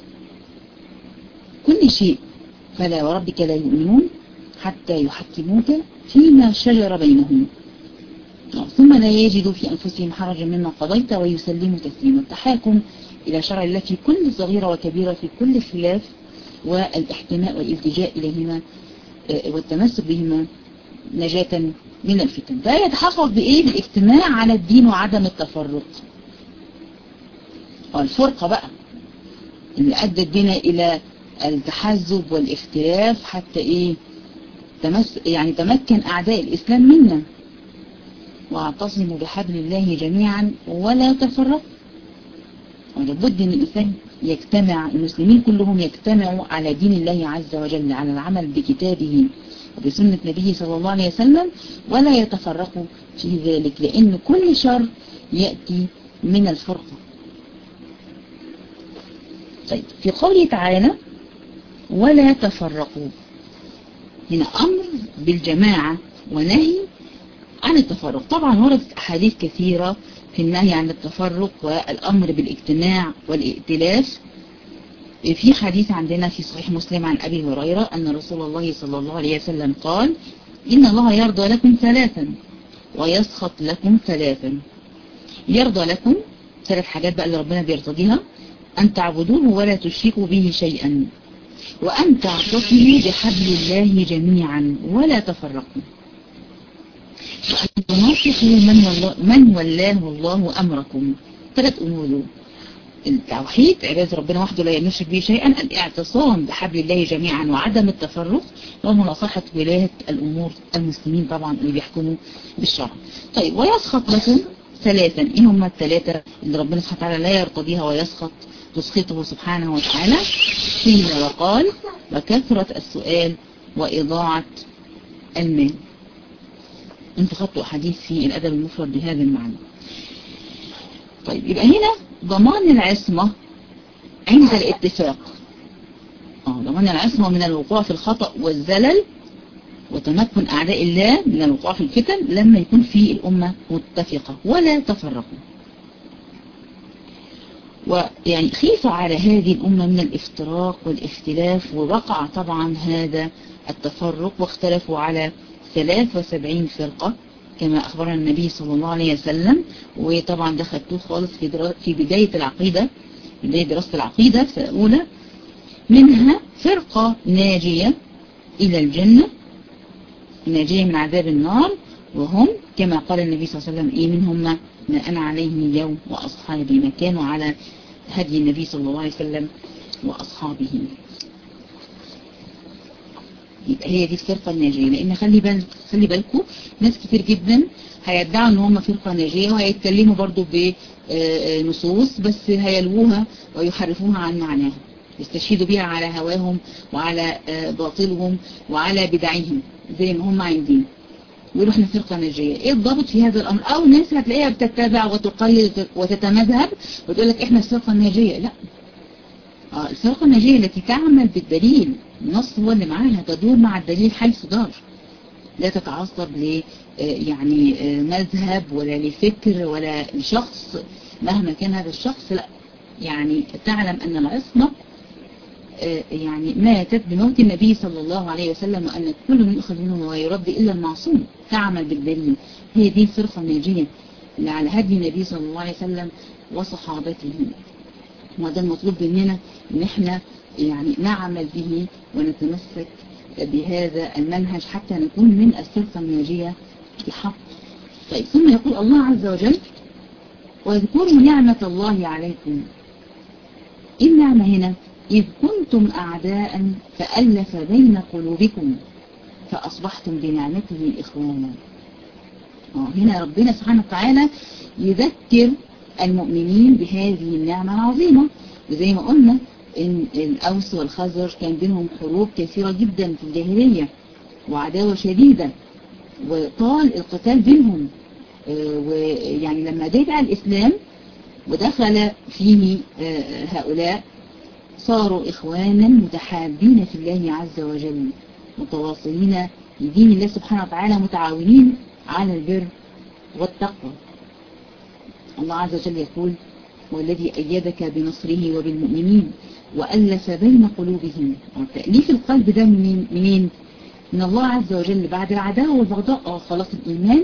كل شيء فلا وربك لا يؤمنون حتى يحكموك فيما شجر بينهم ثم لا يجدوا في أنفسهم حرجا مما قضيت ويسلموا تسليما. التحاكم إلى شرع الله في كل صغيرة وكبيرة في كل خلاف، والاحتماء والالتجاء إليهما والتمسك بهما نجاة من الفتن. ده يتحقق بإيه؟ بالاجتماع على الدين وعدم التفرق. والفرقة بقى اللي أدت بنا إلى التحزب والاختلاف حتى إيه؟ يعني تمكن أعداء الإسلام منا. واعتصموا بحبل الله جميعا ولا تفرقوا. ولابد ان الإنسان يجتمع، المسلمين كلهم يجتمعوا على دين الله عز وجل، على العمل بكتابه وبسنة نبيه صلى الله عليه وسلم، ولا يتفرقوا في ذلك، لأن كل شر يأتي من الفرقة. طيب في قوله تعالى ولا تفرقوا، هنا أمر بالجماعة ونهي عن التفرق. طبعا وردت أحاديث كثيرة في النهي عن التفرق والأمر بالاجتماع والائتلاف. في حديث عندنا في صحيح مسلم عن أبي هريرة أن رسول الله صلى الله عليه وسلم قال إن الله يرضى لكم ثلاثا ويسخط لكم ثلاثا. يرضى لكم 3 حاجات بقى اللي ربنا بيرتضيها: أن تعبدوه ولا تشركوا به شيئا، وأن تعتصموا بحبل الله جميعا ولا تفرقوا، وأن تناصحوا من ولاه الله أمركم. 3 أمور. التوحيد عبادة ربنا وحده لا يشرك به شيئا، الاعتصام بحبل الله جميعا وعدم التفرق، ومناصحة ولاية الأمور المسلمين طبعا اللي بيحكموا بالشرع. طيب ويسخط لكم ثلاثا، ايه هم الثلاثة اللي ربنا سبحانه وتعالى لا يرتضيها ويسخط تسخطه سبحانه وتعالى؟ قيل وقال وكثرة السؤال وإضاعة المال. انتوا خدتوا أحاديث في الأدب المفرد بهذا المعنى. طيب يبقى هنا ضمان العصمة عند الاتفاق، ضمان العصمة من الوقوع في الخطأ والزلل وتمكن أعداء الله من الوقوع في الفتن لما يكون في الأمة متفقة ولا تفرقوا. ويعني خيف على هذه الأمة من الافتراق والاختلاف، ووقع طبعا هذا التفرق واختلفوا على 73 فرقة كما أخبرنا النبي صلى الله عليه وسلم. وطبعا ده خدتوه خالص في بداية العقيدة، بداية دراسة العقيدة في أولى، منها فرقة ناجية إلى الجنة، ناجية من عذاب النار، وهم كما قال النبي صلى الله عليه وسلم منهم ما أنا عليه اليوم وأصحابي، ما كانوا على هدي النبي صلى الله عليه وسلم وأصحابه. يبقى هي دي الفرقة الناجية. لأن خلي بالكم ناس كتير جدا هيدعوا ان هم فرقة ناجية وهيتكلموا برضو بنصوص بس هيلوها ويحرفوها عن معناها، يستشهدوا بها على هواهم وعلى باطلهم وعلى بدعهم زي ما هم عايزين، ويقولوا احنا فرقة ناجية. ايه الضابط في هذا الامر؟ او ناس هتلاقيها بتتبع وتقلد وتتمذهب وتقول لك احنا الفرقة الناجية. لا، الفرقة الناجية التي تعمل بالدليل، النص هو اللي معاها، تدور مع الدليل حيث دار، لا تتعصب ل يعني مذهب ولا لفكر ولا لشخص مهما كان هذا الشخص. لا، يعني تعلم أن العصمة يعني ماتت بموت النبي صلى الله عليه وسلم، وأن كل من يؤخذ منه ويرد إلا المعصوم. تعمل بالدليل، هي دي الفرقة الناجية اللي على هدي النبي صلى الله عليه وسلم وصحابته. وده المطلوب مننا ان احنا يعني نعمل به ونتمسك بهذا المنهج حتى نكون من الفرقة الناجية بحق. طيب ثم يقول الله عز وجل واذكروا نعمة الله عليكم. ايه النعمة هنا؟ إذ كنتم أعداء فألف بين قلوبكم فأصبحتم بنعمته إخوانا. هنا ربنا سبحانه وتعالى يذكر المؤمنين بهذه النعمة العظيمة. وزي ما قلنا إن الأوس والخزرج كان بينهم حروب كثيرة جدا في الجاهلية وعداوة شديدة وطال القتال بينهم. ويعني لما جاء الإسلام ودخل فيه هؤلاء صاروا إخوانا متحابين في الله عز وجل، متواصلين لدين الله سبحانه وتعالى، متعاونين على البر والتقوى. الله عز وجل يقول والذي أيدك بنصره وبالمؤمنين وألف بين قلوبهم. وتأليف القلب ده منين؟ من الله عز وجل. بعد العداوة والبغضاء خلاص الإيمان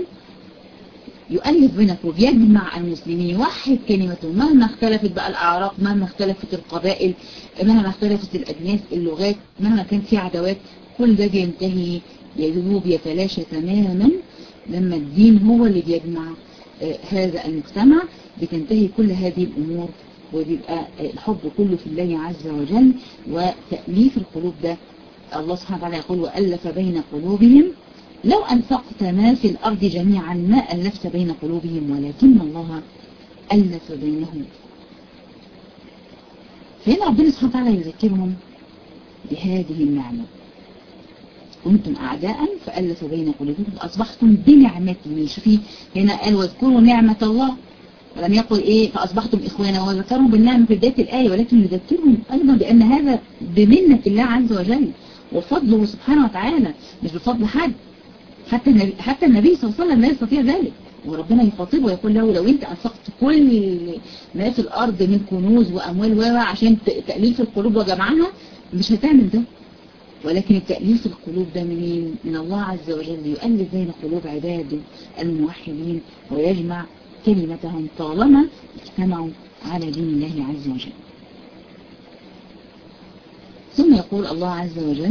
يؤلف بينكم، يجمع المسلمين، يوحد كلمته مهما اختلفت بقى الأعراق، مهما اختلفت القبائل، مهما اختلفت الأجناس، اللغات، مهما كان في عداوات، كل ده بينتهي يذوب يتلاشى تماما لما الدين هو اللي بيجمع هذا المجتمع. بتنتهي كل هذه الأمور وبيبقى الحب كله في الله عز وجل وتأليف القلوب. ده الله سبحانه وتعالى يقول وألف بين قلوبهم لو أنفقت ما في الأرض جميعا ما ألفت بين قلوبهم ولكن الله ألف بينهم. فهنا ربنا سبحانه وتعالى يذكرهم بهذه النعمة. كنتم أعداء فألف بين قلوبكم فأصبحتم بنعمته. شوفي هنا قال واذكروا نعمة الله، ولم يقل فأصبحتم إخوانا، وذكرهم بالنعمة في بداية الآية، ولكن يذكرهم أيضا بأن هذا بمنة الله عز وجل وفضله سبحانه وتعالى، مش بفضل حد. حتى النبي صلى الله عليه وسلم لا يستطيع ذلك، وربنا يخاطبه ويقول له لو انت أنفقت كل ما في الأرض من كنوز وأموال عشان تأليف القلوب وجمعها مش هتعمل ده. ولكن التأليف القلوب ده منين؟ من الله عز وجل، يؤلف بين قلوب عباده الموحدين ويجمع كلمتهم طالما اجتمعوا على دين الله عز وجل. ثم يقول الله عز وجل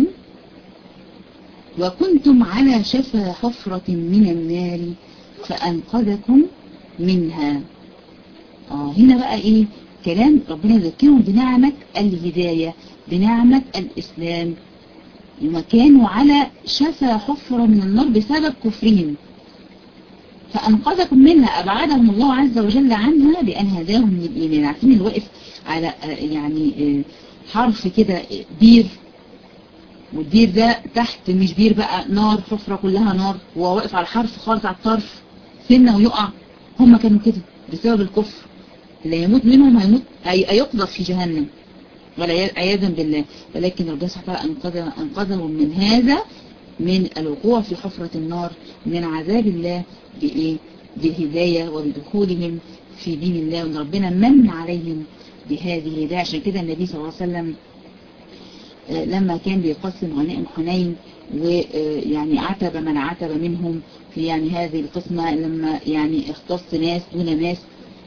وكنتم على شفا حفرة من النار فأنقذكم منها. هنا بقى الكلام ربنا يذكرهم بنعمة الهداية، بنعمة الإسلام، وكانوا على شفا حفرة من النار بسبب كفرهم، فأنقذكم منها، أبعدهم الله عز وجل عنها بأن هداهم للإيمان. عارفين اللي واقف على يعني حرف كده بير، والبير ده تحت مش بير بقى، نار، حفرة كلها نار، وهو واقف على الحرف خالص على الطرف سنة ويقع. هم كانوا كده بسبب الكفر، اللي يموت منهم هيقذف في جهنم والعياذا بالله. ولكن ربنا سبحانه وتعالى أنقذهم من هذا، من الوقوع في حفرة النار، من عذاب الله بإيه؟ بالهداية وبدخولهم في دين الله، وأن ربنا من عليهم بهذه الهداية. عشان كده النبي صلى الله عليه وسلم لما كان بيقسم غنائم حنين، ويعني عتب من عتب منهم في يعني هذه القسمة، لما يعني اختص ناس دون ناس،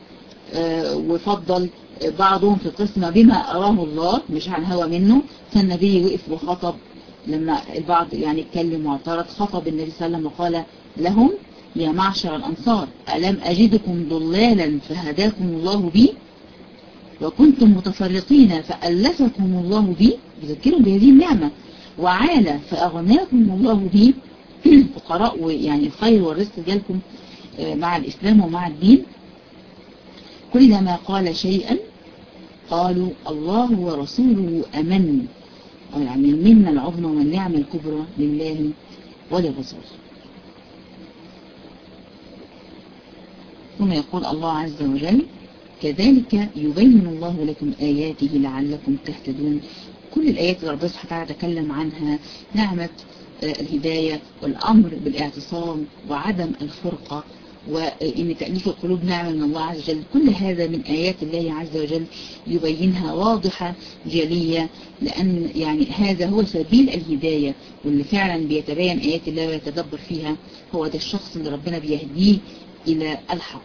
وفضل بعضهم في القسمة بما أراه الله مش عن هوى منه، فالنبي وقف وخطب. لما البعض يعني اتكلم واعترض، خطب النبي صلى الله عليه وسلم وقال لهم: يا معشر الأنصار، ألم أجدكم ضلالا فهداكم الله بي، وكنتم متفرقين فألفكم الله بي، يذكرهم بهذه النعمة، وعالى فأغناكم الله بي، فقراء ويعني الخير والرزق جالكم مع الإسلام ومع الدين. كلما قال شيئا قالوا الله ورسوله أمن، يعني المنة العظمى والنعمة الكبرى لله وللرسول. ثم يقول الله عز وجل: كذلك يبين الله لكم آياته لعلكم تهتدون. كل الآيات اللي ربنا سبحانه وتعالى تكلم عنها، نعمة الهداية والأمر بالاعتصام وعدم الفرقة، وإن تأليف القلوب نعمة من الله عز وجل، كل هذا من آيات الله عز وجل يبينها واضحة جلية، لأن يعني هذا هو سبيل الهداية، واللي فعلا بيتبين آيات الله ويتدبر فيها هو ده الشخص اللي ربنا بيهديه إلى الحق.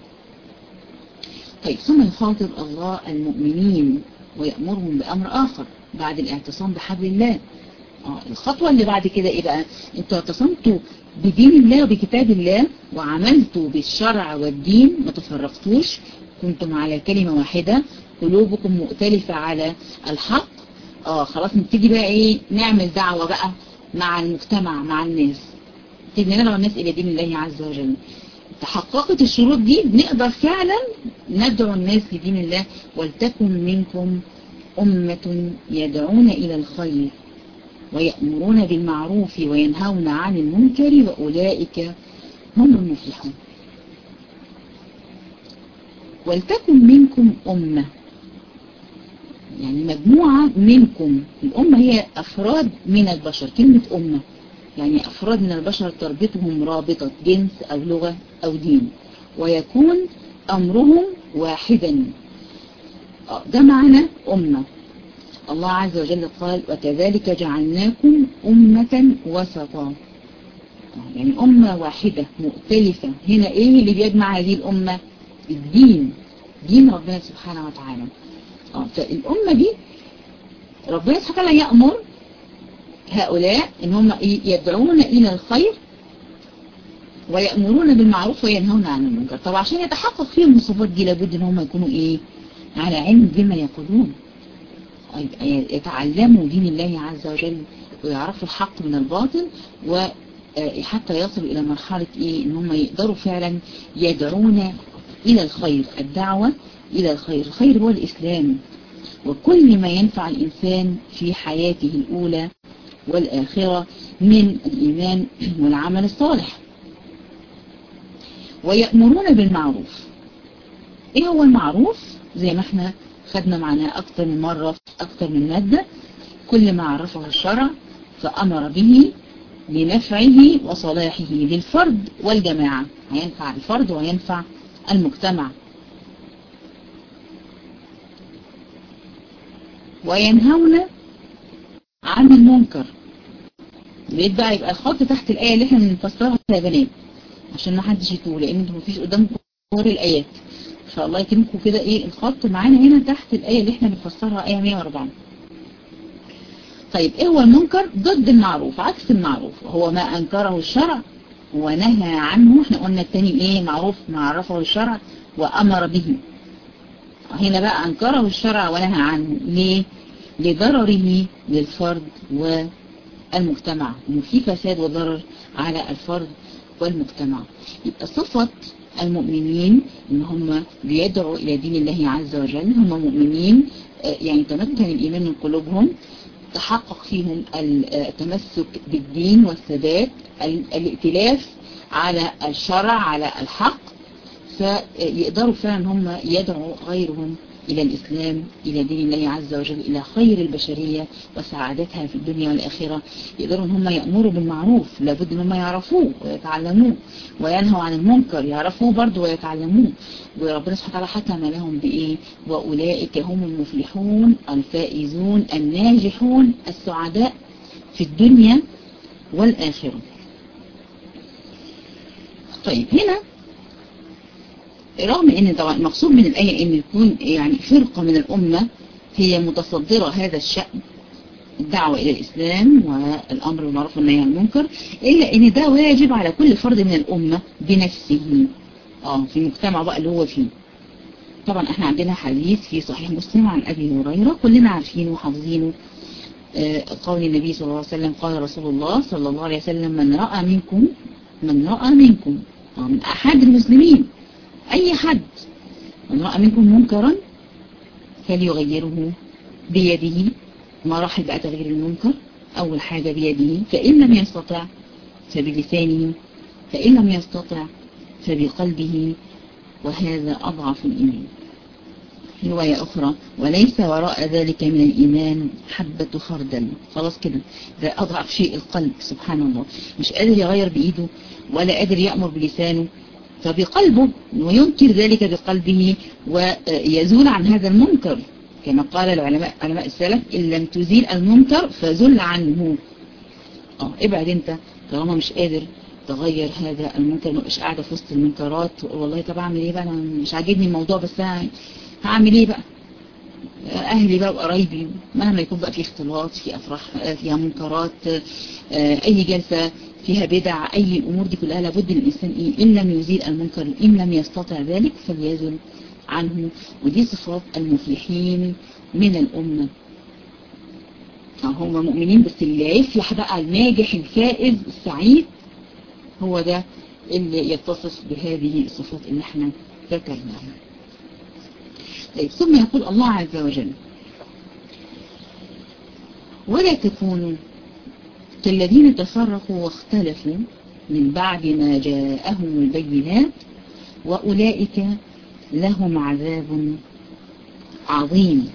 طيب، ثم يخاطب الله المؤمنين ويأمرهم بأمر آخر بعد الاعتصام بحبل الله. الخطوة اللي بعد كده إيه بقى؟ انتوا اعتصمتوا بدين الله وبكتاب الله، وعملتوا بالشرع والدين، ما تفرقتوش، كنتم على كلمة واحدة، قلوبكم مؤتلفة على الحق. خلاص نبتدي بقى ايه؟ نعمل دعوة بقى مع المجتمع، مع الناس، نبتدي ندعو الناس إلى دين الله عز وجل. تحققت الشروط دي، بنقدر فعلا ندعو الناس لدين الله. ولتكن منكم أمة يدعون إلى الخير ويأمرون بالمعروف وينهون عن المنكر وأولئك هم المفلحون. ولتكن منكم أمة، يعني مجموعة منكم. الأمة هي أفراد من البشر، كلمة أمة يعني أفراد من البشر تربطهم رابطة جنس أو لغة أو دين، ويكون أمرهم واحدا. ده معنى أمة. الله عز وجل قال: وكذلك جعلناكم أمة وسطا، يعني أمة واحدة مؤتلفة. هنا إيه اللي بيجمع هذه الأمة؟ الدين، دين ربنا سبحانه وتعالى. فالأمة دي ربنا سبحانه وتعالى يأمر هؤلاء إن هم يدعون إلى الخير ويأمرون بالمعروف وينهون عن المنكر. طب عشان يتحقق فيهم الصفات دي لابد إن هم يكونوا إيه؟ على علم بما يقولون، يتعلموا دين الله عز وجل ويعرفوا الحق من الباطل، وحتى يصلوا إلى مرحلة إيه؟ إن هم يقدروا فعلا يدعون إلى الخير. الدعوة إلى الخير، الخير هو الإسلام وكل ما ينفع الإنسان في حياته الأولى والآخرة من الإيمان والعمل الصالح. ويأمرون بالمعروف. إيه هو المعروف؟ زي ما احنا خدنا معناه أكثر من مرة في أكثر من مادة: كل ما عرفه الشرع فأمر به لنفعه وصلاحه للفرد والجماعة، هينفع الفرد وينفع المجتمع. وينهون عن المنكر. بقيت بقى يبقى الخط تحت الآية اللي احنا بنفسرها يا بنات عشان ما حدش يتوه، لأن انتوا مفيش قدامكم غير الآيات، فالله يكرمكم كده ايه الخط معانا هنا تحت الآية اللي احنا بنفسرها، آية 104. طيب، ايه هو المنكر؟ ضد المعروف، عكس المعروف، هو ما أنكره الشرع ونهى عنه. احنا قلنا التاني ايه؟ معروف ما عرفه الشرع وأمر به. هنا بقى أنكره الشرع ونهى عنه. ليه؟ لضرره للفرد والمجتمع، إنه في فساد وضرر على الفرد والمجتمع. يبقى صفة المؤمنين إن هم بيدعوا إلى دين الله عز وجل، هم مؤمنين يعني تمكن الإيمان من قلوبهم، تحقق فيهم التمسك بالدين والثبات، الائتلاف على الشرع على الحق، فيقدروا فعلا هم يدعوا غيرهم إلى الإسلام، إلى دين الله عز وجل، إلى خير البشرية وسعادتها في الدنيا والآخرة. يقدروا هم يأمروا بالمعروف، لابد هم يعرفوه ويتعلموه، وينهوا عن المنكر يعرفوه برضه ويتعلموه. وربنا سبحانه وتعالى حكم لهم بإيه؟ وأولئك هم المفلحون الفائزون الناجحون السعداء في الدنيا والآخرة. طيب هنا رغم ان طبعا المقصود من الآية ان يكون يعني فرقة من الأمة هي متصدرة هذا الشأن، الدعوة إلى الإسلام والأمر بالمعروف والنهي عن المنكر، إلا ان ده واجب على كل فرد من الأمة بنفسه في المجتمع بقى اللي هو فيه. طبعا احنا عندنا حديث في صحيح مسلم عن أبي هريرة كلنا عارفينه وحافظينه، قول النبي صلى الله عليه وسلم قال رسول الله صلى الله عليه وسلم من رأى منكم من أحد المسلمين، أي حد، من رأى منكم منكرا فليغيره بيده. مراحل بقى تغيير المنكر، أول حاجة بيده، فإن لم يستطع فبلسانه، فإن لم يستطع فبقلبه، وهذا أضعف الإيمان. رواية أخرى وليس وراء ذلك من الإيمان حبة خردل. خلاص كده، ده أضعف شيء القلب. سبحان الله، مش قادر يغير بإيده ولا قادر يأمر بلسانه، فبقلبه وينكر ذلك بقلبه ويزول عن هذا المنكر، كما قال العلماء علماء السلف إن لم تزيل المنكر فزل عنه. ابعد انت طالما مش قادر تغير هذا المنكر، مش قاعدة في وسط المنكرات والله طب اعمل ايه بقى، انا مش عاجبني الموضوع بس هعمل ايه بقى، اهلي بقى وقرايبي مهما يكون بقى في اختلاط، في افراح فيها منكرات، اي جلسة فيها بدع، اي الامور دي كلها لابد الانسان ان لم يزيل المنكر، ان لم يستطع ذلك فليزل عنه. ودي صفات المفلحين من الامة. هم مؤمنين بس اللي يفلح بقى الناجح الفائز السعيد هو ده اللي يتصف بهذه الصفات اللي احنا ذكرناها. ثم يقول الله عز وجل ولا تكونوا كالذين تفرقوا واختلفوا من بعد ما جاءهم البينات وأولئك لهم عذاب عظيم.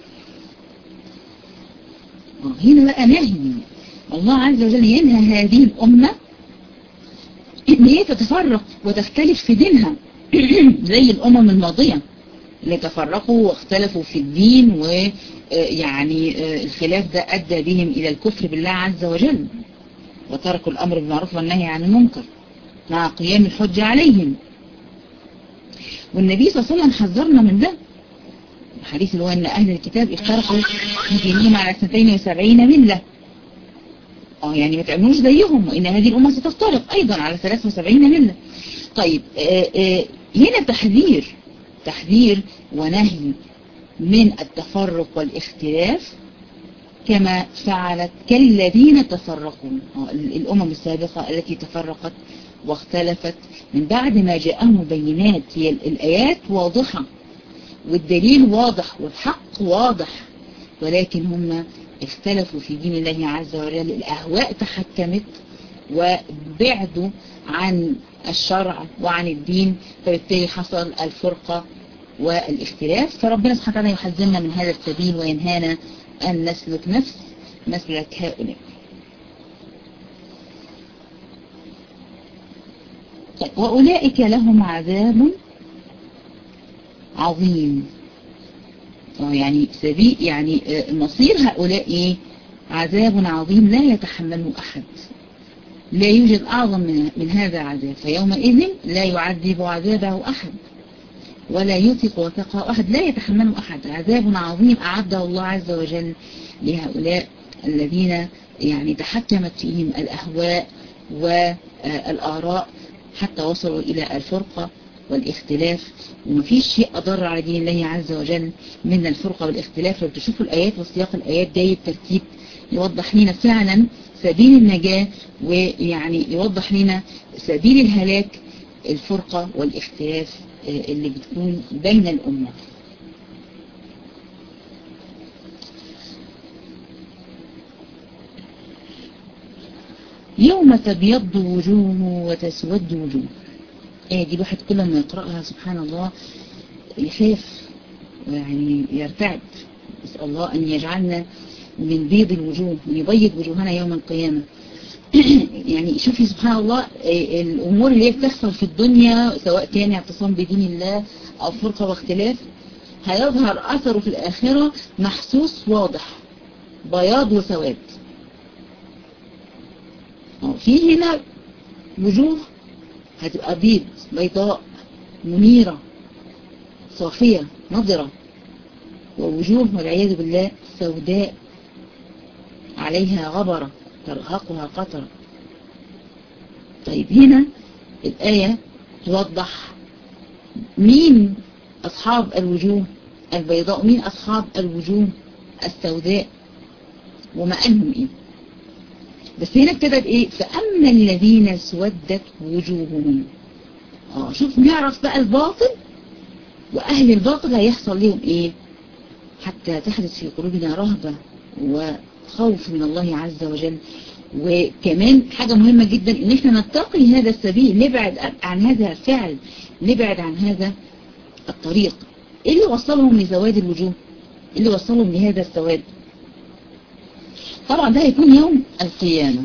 هنا بقى نهي الله عز وجل، ينهى هذه الأمة ان هي تتفرق وتختلف في دينها زي الأمم الماضية اللي تفرقوا واختلفوا في الدين، ويعني الخلاف ده أدى بهم إلى الكفر بالله عز وجل وتركوا الأمر بالمعروف والنهي عن المنكر مع قيام الحجة عليهم. والنبي صلى الله عليه وسلم حذرنا من ده، الحديث اللي هو أن أهل الكتاب افترقوا في دينهم على 72 ملة، يعني ما تعملوش زيهم، وإن هذه الأمة ستفترق أيضا على 73 ملة. طيب هنا تحذير ونهي من التفرق والاختلاف كما فعلت كالذين تفرقوا الأمم السابقة التي تفرقت واختلفت من بعد ما جاءهم بينات. هي الآيات واضحة والدليل واضح والحق واضح، ولكن هم اختلفوا في دين الله عز وجل، الأهواء تحكمت وبعدوا عن الشرع وعن الدين، فبالتالي حصل الفرقة والاختلاف. فربنا سبحانه وتعالى يحذرنا من هذا السبيل وينهانا أن نسلك نفس مسلك هؤلاء. وأولئك لهم عذاب عظيم. يعني سبيل يعني مصير هؤلاء عذاب عظيم لا يتحمله أحد، لا يوجد أعظم من هذا عذاب، فيومئذ لا يعذب عذابه أحد ولا يثق وثقه أحد، لا يتحمله أحد. عذاب عظيم أعده الله عز وجل لهؤلاء الذين يعني تحكمت فيهم الأهواء والآراء حتى وصلوا إلى الفرقة والاختلاف، ومفيش شيء أضر على دين الله عز وجل من الفرقة والاختلاف. لو تشوفوا الآيات وسياق الآيات جاي بترتيب يوضح لنا فعلا سبيل النجاة، ويعني يوضح لنا سبيل الهلاك، الفرقة والاختلاف اللي بتكون بين الأمة. يوم تبيض وجوه وتسود وجوه. دي الواحد كل ما يقرأها سبحان الله يخاف يعني يرتعب. نسأل الله أن يجعلنا من بيض الوجوه، يبيض وجوهنا يوم القيامة. يعني شوفي سبحان الله الأمور اللي هي بتحصل في الدنيا سواء كان اعتصام بدين الله أو فرقة واختلاف، هيظهر أثره في الآخرة محسوس واضح، بياض وسواد. في هنا وجوه هتبقى بيض بيضاء منيرة صافية نضرة، ووجوه والعياذ بالله سوداء عليها غبرة ترهقها قطرة. طيب هنا الآية توضح مين أصحاب الوجوه البيضاء، مين أصحاب الوجوه السوداء، ومآلهم إيه. بس هنا ابتدت إيه؟ فأما الذين اسودت وجوههم. شوف نعرف بقى الباطل وأهل الباطل هيحصل لهم إيه، حتى تحدث في قلوبنا رهبة وخوف من الله عز وجل. وكمان حاجة مهمة جدا ان احنا نتقي هذا السبيل، نبعد عن هذا الفعل، نبعد عن هذا الطريق. ايه اللي وصلهم لسواد الوجوه؟ ايه اللي وصلهم لهذا السواد؟ طبعا ده هيكون يوم القيامة،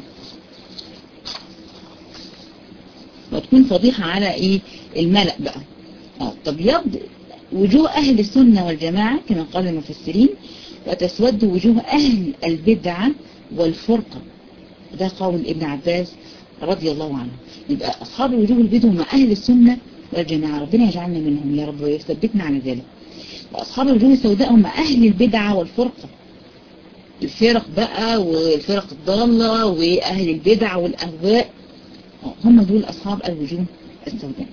وتكون فضيحة على ايه الملأ بقى. تبيض وجوه اهل السنة والجماعة كما قال المفسرين، وتسود وجوه اهل البدعة والفرقة. ده قول ابن عباس رضي الله عنه. يبقى أصحاب الوجوه البيضاء هم أهل السنة والجماعة، ربنا يجعلنا منهم يا رب ويثبتنا على ذلك. وأصحاب الوجوه السوداء هم أهل البدعة والفرقة، الفرق بقى والفرق الضالة وأهل البدع والأهواء، هم دول أصحاب الوجوه السوداء.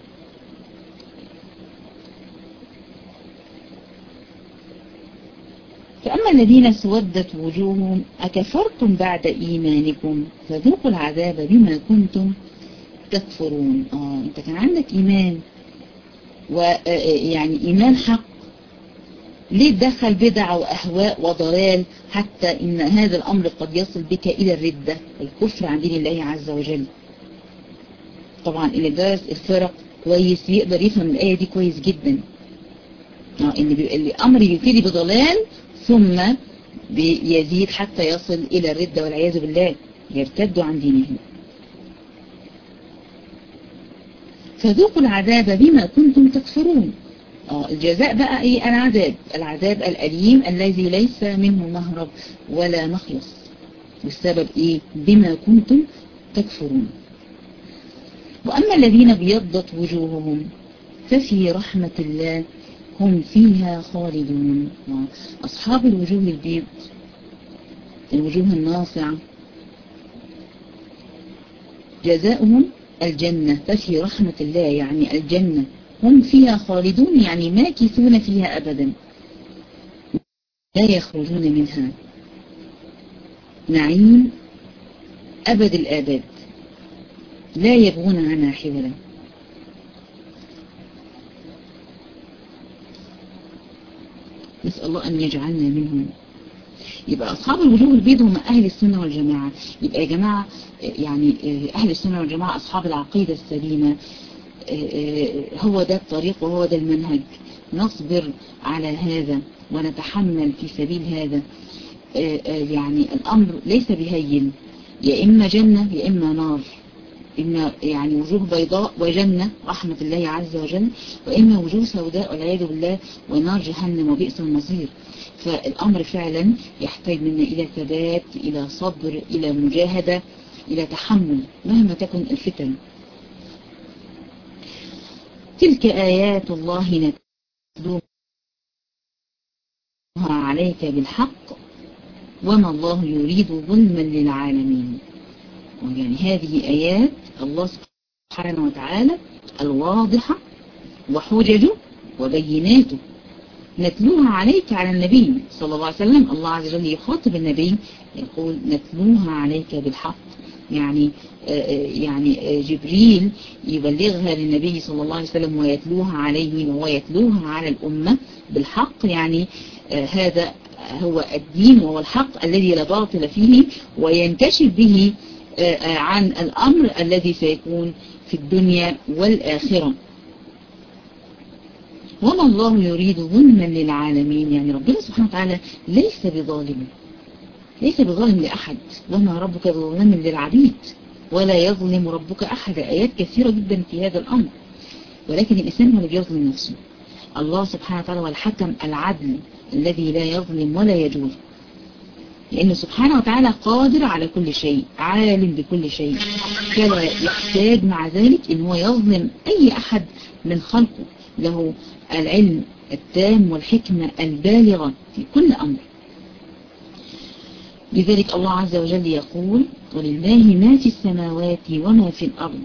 فأما الذين سودت وجوههم أكفرتم بعد إيمانكم فذوقوا العذاب بما كنتم تكفرون. أنت كان عندك إيمان ويعني إيمان حق، ليه تدخل بدع وأهواء وضلال حتى إن هذا الأمر قد يصل بك إلى الردة الكفر عن دين الله عز وجل. طبعا اللي درس الفرق كويس يقدر يفهم الآية دي كويس جدا. إن الأمر يبتدي بضلال ثم بيزيد حتى يصل إلى الردة والعياذ بالله، يرتدوا عن دينهم. فذوقوا العذاب بما كنتم تكفرون. الجزاء بقى ايه؟ العذاب الأليم الذي ليس منه مهرب ولا مخلص. والسبب ايه؟ بما كنتم تكفرون. وأما الذين بيضت وجوههم ففي رحمة الله هم فيها خالدون. أصحاب الوجوه البيض، الوجوه الناصعة، جزاؤهم الجنة. ففي رحمة الله يعني الجنة، هم فيها خالدون يعني ماكثون فيها أبدا، لا يخرجون منها، نعيم أبد الآباد، لا يبغون عنها حولا. نسأل الله أن يجعلنا منهم. يبقى أصحاب الوجوه البيض هم أهل السنة والجماعة. يبقى يا جماعة يعني أهل السنة والجماعة أصحاب العقيدة السليمة، هو ده الطريق وهو ده المنهج. نصبر على هذا ونتحمل في سبيل هذا. يعني الأمر ليس بهين، يا إما جنة يا إما نار، إما يعني وجوه بيضاء وجنة رحمة الله عز وجل، وإما وجوه سوداء والعياذ بالله ونار جهنم وبئس المصير. فالأمر فعلا يحتاج منا إلى ثبات، إلى صبر، إلى مجاهدة، إلى تحمل مهما تكن الفتن. تلك آيات الله نتلوها عليك بالحق وما الله يريد ظلما للعالمين. يعني هذه آيات الله سبحانه وتعالى الواضحة وحججه وبيناته نتلوها عليك على النبي صلى الله عليه وسلم. الله عز وجل يخاطب النبي يقول نتلوها عليك بالحق، يعني جبريل يبلغها للنبي صلى الله عليه وسلم ويتلوها عليه وهو يتلوها على الأمة بالحق، يعني هذا هو الدين وهو الحق الذي لا باطل فيه، وينكشف به عن الأمر الذي سيكون في الدنيا والآخرة. وما الله يريد ظلما للعالمين، يعني ربنا سبحانه وتعالى ليس بظالم لأحد، وما ربك بظلم للعبيد ولا يظلم ربك أحد. آيات كثيرة جدا في هذا الأمر، ولكن الإنسان هو اللي بيظلم نفسه. الله سبحانه وتعالى هو الحكم العدل الذي لا يظلم ولا يجور، لأنه سبحانه وتعالى قادر على كل شيء، عالم بكل شيء، فلا يحتاج مع ذلك إن هو يظلم أي أحد من خلقه. له العلم التام والحكمة البالغة في كل أمر. لذلك الله عز وجل يقول ولله ما في السماوات وما في الأرض،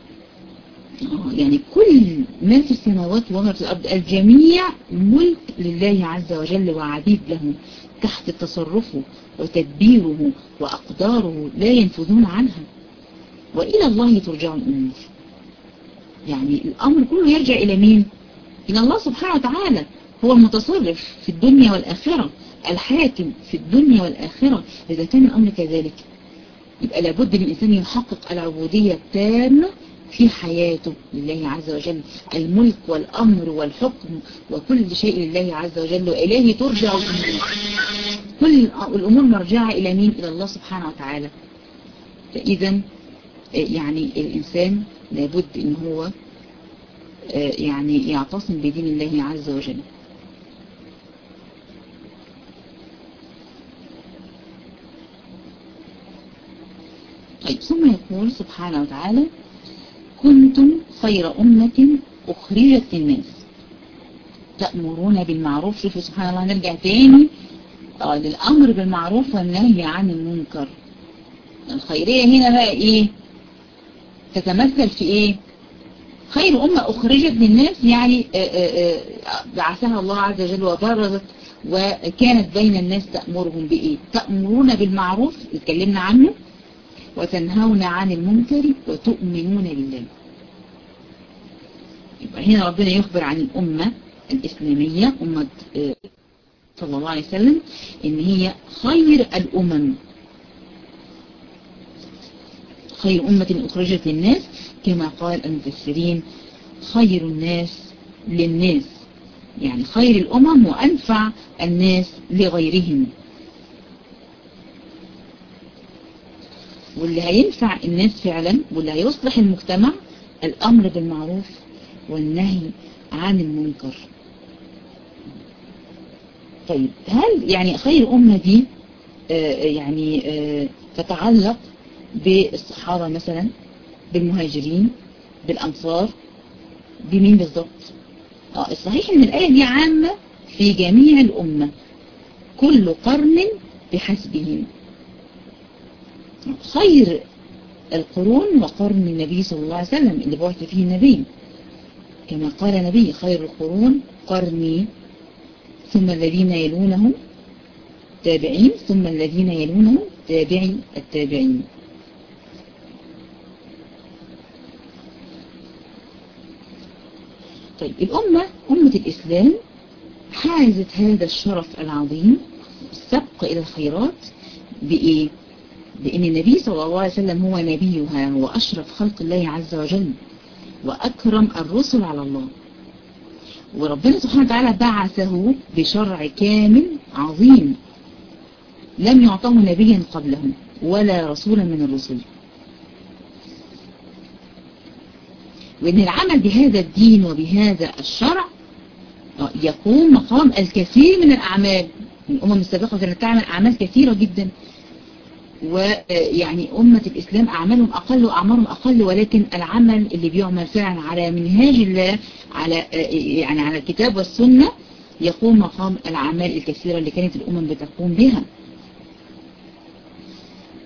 يعني كل ما في السماوات وما في الأرض الجميع ملك لله عز وجل وعبيد له تحت تصرفه وتدبيره وأقداره لا ينفذون عنها، وإلى الله ترجع الأمور. يعني الأمر كله يرجع إلى مين؟ إلى الله سبحانه وتعالى. هو المتصرف في الدنيا والآخرة، الحاكم في الدنيا والآخرة. إذا كان الأمر كذلك يبقى لابد للإنسان يحقق العبودية التامة في حياته لله عز وجل. الملك والأمر والحكم وكل شيء لله عز وجل، وإليه ترجع الأمور. كل الأمور مرجعة إلى مين؟ إلى الله سبحانه وتعالى. فإذا يعني الإنسان لابد إن هو يعني يعتصم بدين الله عز وجل. طيب، ثم يقول سبحانه وتعالى كنتم خير أمة أخرجت للناس تأمرون بالمعروف. شوفوا سبحان الله، نرجع تاني للأمر بالمعروف والنهي عن المنكر. الخيرية هنا بقى إيه؟ تتمثل في إيه؟ خير أمة أخرجت للناس، يعني بعثها الله عز وجل وبرزت وكانت بين الناس تأمرهم بإيه؟ تأمرون بالمعروف اتكلمنا عنه، وتنهون عن المنكر وتؤمنون بالله. يبقى هنا ربنا يخبر عن الأمة الإسلامية، أمة صلى الله عليه وسلم، إن هي خير الأمم، خير أمة أخرجت للناس، كما قال المفسرين خير الناس للناس، يعني خير الأمم وأنفع الناس لغيرهم. واللي هينفع الناس فعلا واللي هيصلح المجتمع الأمر بالمعروف والنهي عن المنكر. طيب، هل يعني خير أمة دي يعني تتعلق بالصحابة مثلا، بالمهاجرين، بالأنصار، بمين بالضبط؟ الصحيح ان الآية دي عامة في جميع الأمة، كل قرن بحسبهم. خير القرون وقرن النبي صلى الله عليه وسلم اللي بعث فيه النبي، كما قال النبي خير القرون قرني ثم الذين يلونهم تابعين ثم الذين يلونهم تابعي التابعين. طيب، الأمة أمة الإسلام حازت هذا الشرف العظيم السبق إلى الخيرات بإيه؟ بأن النبي صلى الله عليه وسلم هو نبيها، هو أشرف خلق الله عز وجل وأكرم الرسل على الله، وربنا سبحانه وتعالى بعثه بشرع كامل عظيم لم يعطه نبيا قبله ولا رسولا من الرسل. وإن العمل بهذا الدين وبهذا الشرع يقوم مقام الكثير من الأعمال. الأمم السابقة كانت تعمل أعمال كثيرة جدا، ويعني أمة الإسلام أعمالهم أقل وأعمارهم أقل، ولكن العمل اللي بيعمل فعلا على منهاج الله، على يعني على الكتاب والسنة، يقوم مقام الأعمال الكثيرة اللي كانت الأمم بتقوم بها.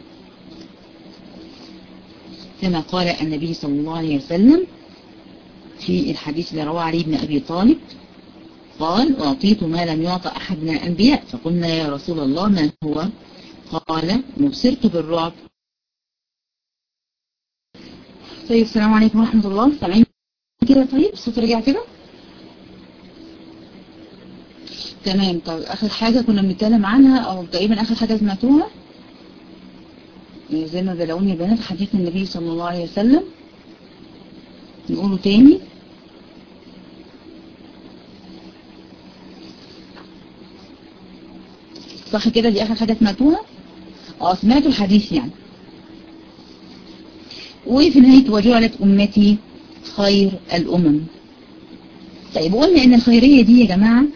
كما قال النبي صلى الله عليه وسلم في الحديث اللي رواه علي بن أبي طالب قال: أعطيت ما لم يعطى أحد من الأنبياء، فقلنا يا رسول الله ما هو؟ قال: نبصرت بالرعب. طيب السلام عليكم ورحمة الله. سامعين كده؟ طيب الصوت رجع كده تمام. طب آخر حاجة كنا بنتكلم عنها أو تقريبا آخر حاجة سمعتوها زي ما بلغوني يا بنات حديث النبي صلى الله عليه وسلم، نقوله تاني. صح كده؟ دي آخر حاجة سمعتوها؟ سمعتوا الحديث يعني. وفي نهاية: وجعلت أمتي خير الأمم. طيب قلنا إن الخيرية دي يا جماعة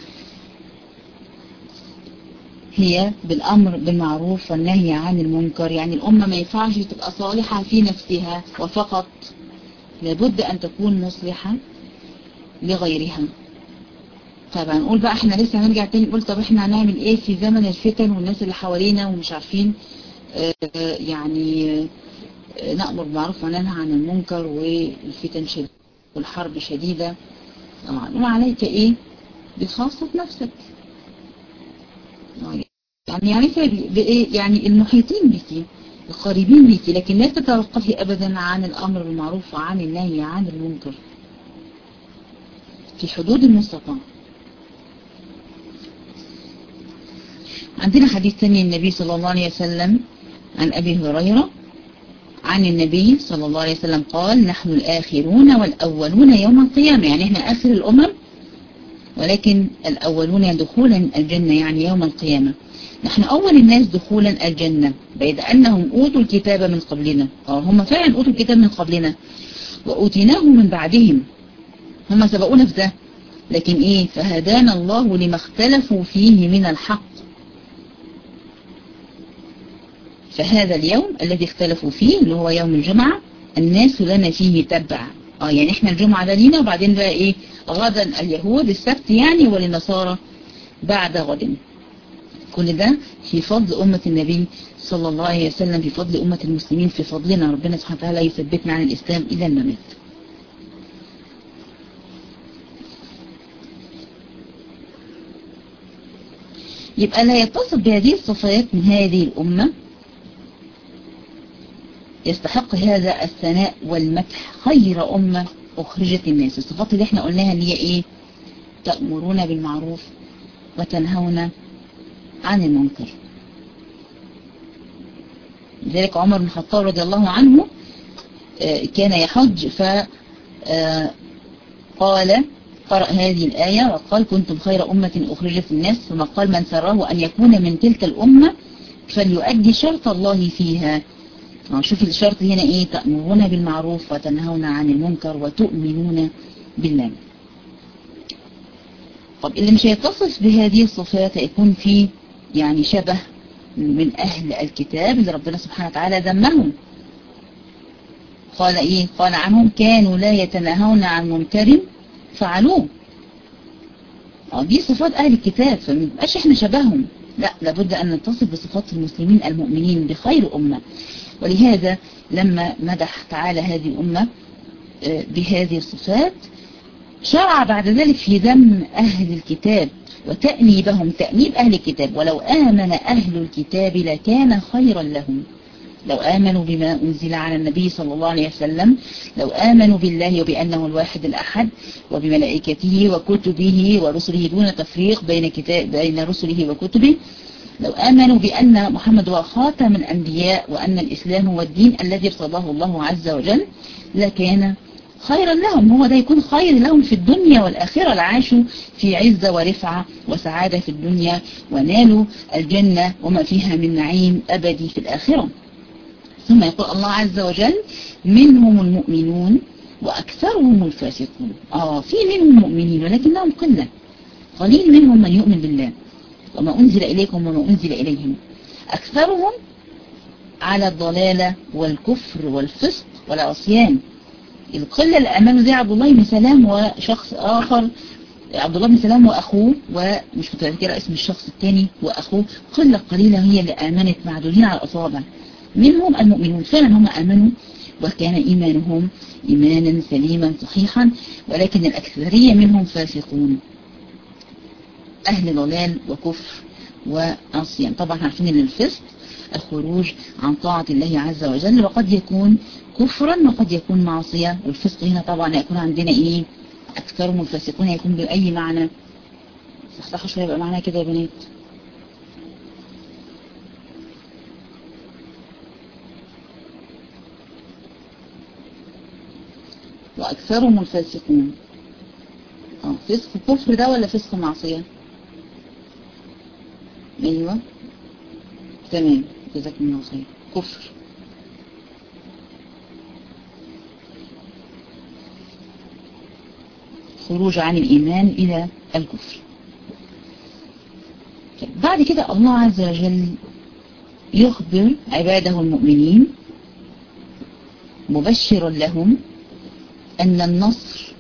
هي بالأمر بالمعروف والنهي عن المنكر. يعني الأمة ما ينفعش تبقى صالحة في نفسها وفقط، لابد أن تكون مصلحة لغيرها. طبعا نقول بقى احنا لسه هنرجع تاني نقول طب احنا هنعمل ايه في زمن الفتن والناس اللي حوالينا ومش عارفين يعني نأمر بالمعروف وننهى عن المنكر والفتن شديدة والحرب شديدة. طبعا نقول عليك ايه؟ بخاصة نفسك، يعني بإيه؟ يعني المحيطين بك القريبين بك، لكن لا تتوقفي أبدا عن الأمر بالمعروف وعن النهي عن المنكر في حدود المستطاع. عندنا حديث ثاني النبي صلى الله عليه وسلم عن أبي هريرة عن النبي صلى الله عليه وسلم قال: نحن الآخرون والأولون يوم القيامة. يعني احنا آخر الأمم ولكن الأولون دخولا الجنة يعني يوم القيامة. نحن أول الناس دخولا الجنة بيد أنهم أوتوا الكتاب من قبلنا. هم فعلا أوتوا الكتاب من قبلنا وأوتيناه من بعدهم، هم سبقونا في ده، لكن إيه؟ فهدانا الله لما اختلفوا فيه من الحق. فهذا اليوم الذي اختلفوا فيه اللي هو يوم الجمعة الناس لنا فيه تبع. يعني احنا الجمعة ده لينا، وبعدين بقى ايه؟ غدا اليهود، السبت يعني، وللنصارى بعد غد. كل ده في فضل أمة النبي صلى الله عليه وسلم، في فضل أمة المسلمين، في فضلنا. ربنا سبحانه وتعالى يثبتنا عن الإسلام إلى الممات. يبقى لا يتصف بهذه الصفات من هذه الأمة يستحق هذا الثناء والمدح: خير أمة أخرجت الناس. الصفات اللي احنا قلناها اللي هي ايه؟ تأمرون بالمعروف وتنهون عن المنكر. لذلك عمر بن الخطاب رضي الله عنه كان يحج فقال قرأ هذه الآية وقال: كنتم خير أمة أخرجت الناس، ثم قال: من سره أن يكون من تلك الأمة فليؤدي شرط الله فيها. شوف الشرط هنا ايه؟ تأمرون بالمعروف وتنهون عن المنكر وتؤمنون بالله. طب اللي مش هيتصف بهذه الصفات يكون فيه يعني شبه من أهل الكتاب اللي ربنا سبحانه وتعالى ذمهم. قال ايه؟ قال عنهم: كانوا لا يتناهون عن منكر فعلوه. دي صفات أهل الكتاب، فمبقاش احنا شبههم، لا، لابد أن نتصف بصفات المسلمين المؤمنين بخير أمة. ولهذا لما مدح تعالى هذه الأمة بهذه الصفات شرع بعد ذلك في ذم أهل الكتاب وتأنيبهم، تأنيب أهل الكتاب: ولو آمن أهل الكتاب لكان خيرا لهم. لو آمنوا بما أنزل على النبي صلى الله عليه وسلم، لو آمنوا بالله وبأنه الواحد الأحد وبملائكته وكتبه ورسله دون تفريق بين رسله وكتبه، لو آمنوا بأن محمد هو خاتم الأنبياء وأن الإسلام هو الدين الذي ارتضاه الله عز وجل لكان خيرا لهم. هو ده يكون خير لهم في الدنيا والآخرة، لعاشوا في عزة ورفعة وسعادة في الدنيا ونالوا الجنة وما فيها من نعيم أبدي في الآخرة. ثم يقول الله عز وجل: منهم المؤمنون وأكثرهم الفاسقون. في منهم مؤمنين ولكنهم قلة، قليل منهم من يؤمن بالله وما أنزل إليكم وما أنزل إليهم، أكثرهم على الضلالة والكفر والفسق والعصيان. القلة اللي أمانوا زي عبد الله بن سلام وشخص آخر، عبد الله بن سلام وأخوه، ومش متذكرة اسم الشخص الثاني وأخوه، قلة قليلة هي اللي آمنت معدودين على الأصابع. منهم المؤمنون، فعلا هم آمنوا وكان إيمانهم إيمانا سليما صحيحا، ولكن الأكثرية منهم فاسقون أهل ضلال وكفر وعصيان. طبعا عارفين أن الفسق الخروج عن طاعة الله عز وجل، وقد يكون كفرا وقد يكون معصية. والفسق هنا طبعا يكون عندنا إيه؟ أكثرهم الفاسقون يكون بأي معنى؟ صحصحوا شوية بقى معنى كده يا بنات. وأكثرهم الفاسقون. فسق كفر ده ولا فسق معصية؟ أيوة تمام، جزاكم الله خير. كفر. خروج عن الإيمان إلى الكفر. بعد كده الله عز وجل يخبر عباده المؤمنين مبشرا لهم أن النصر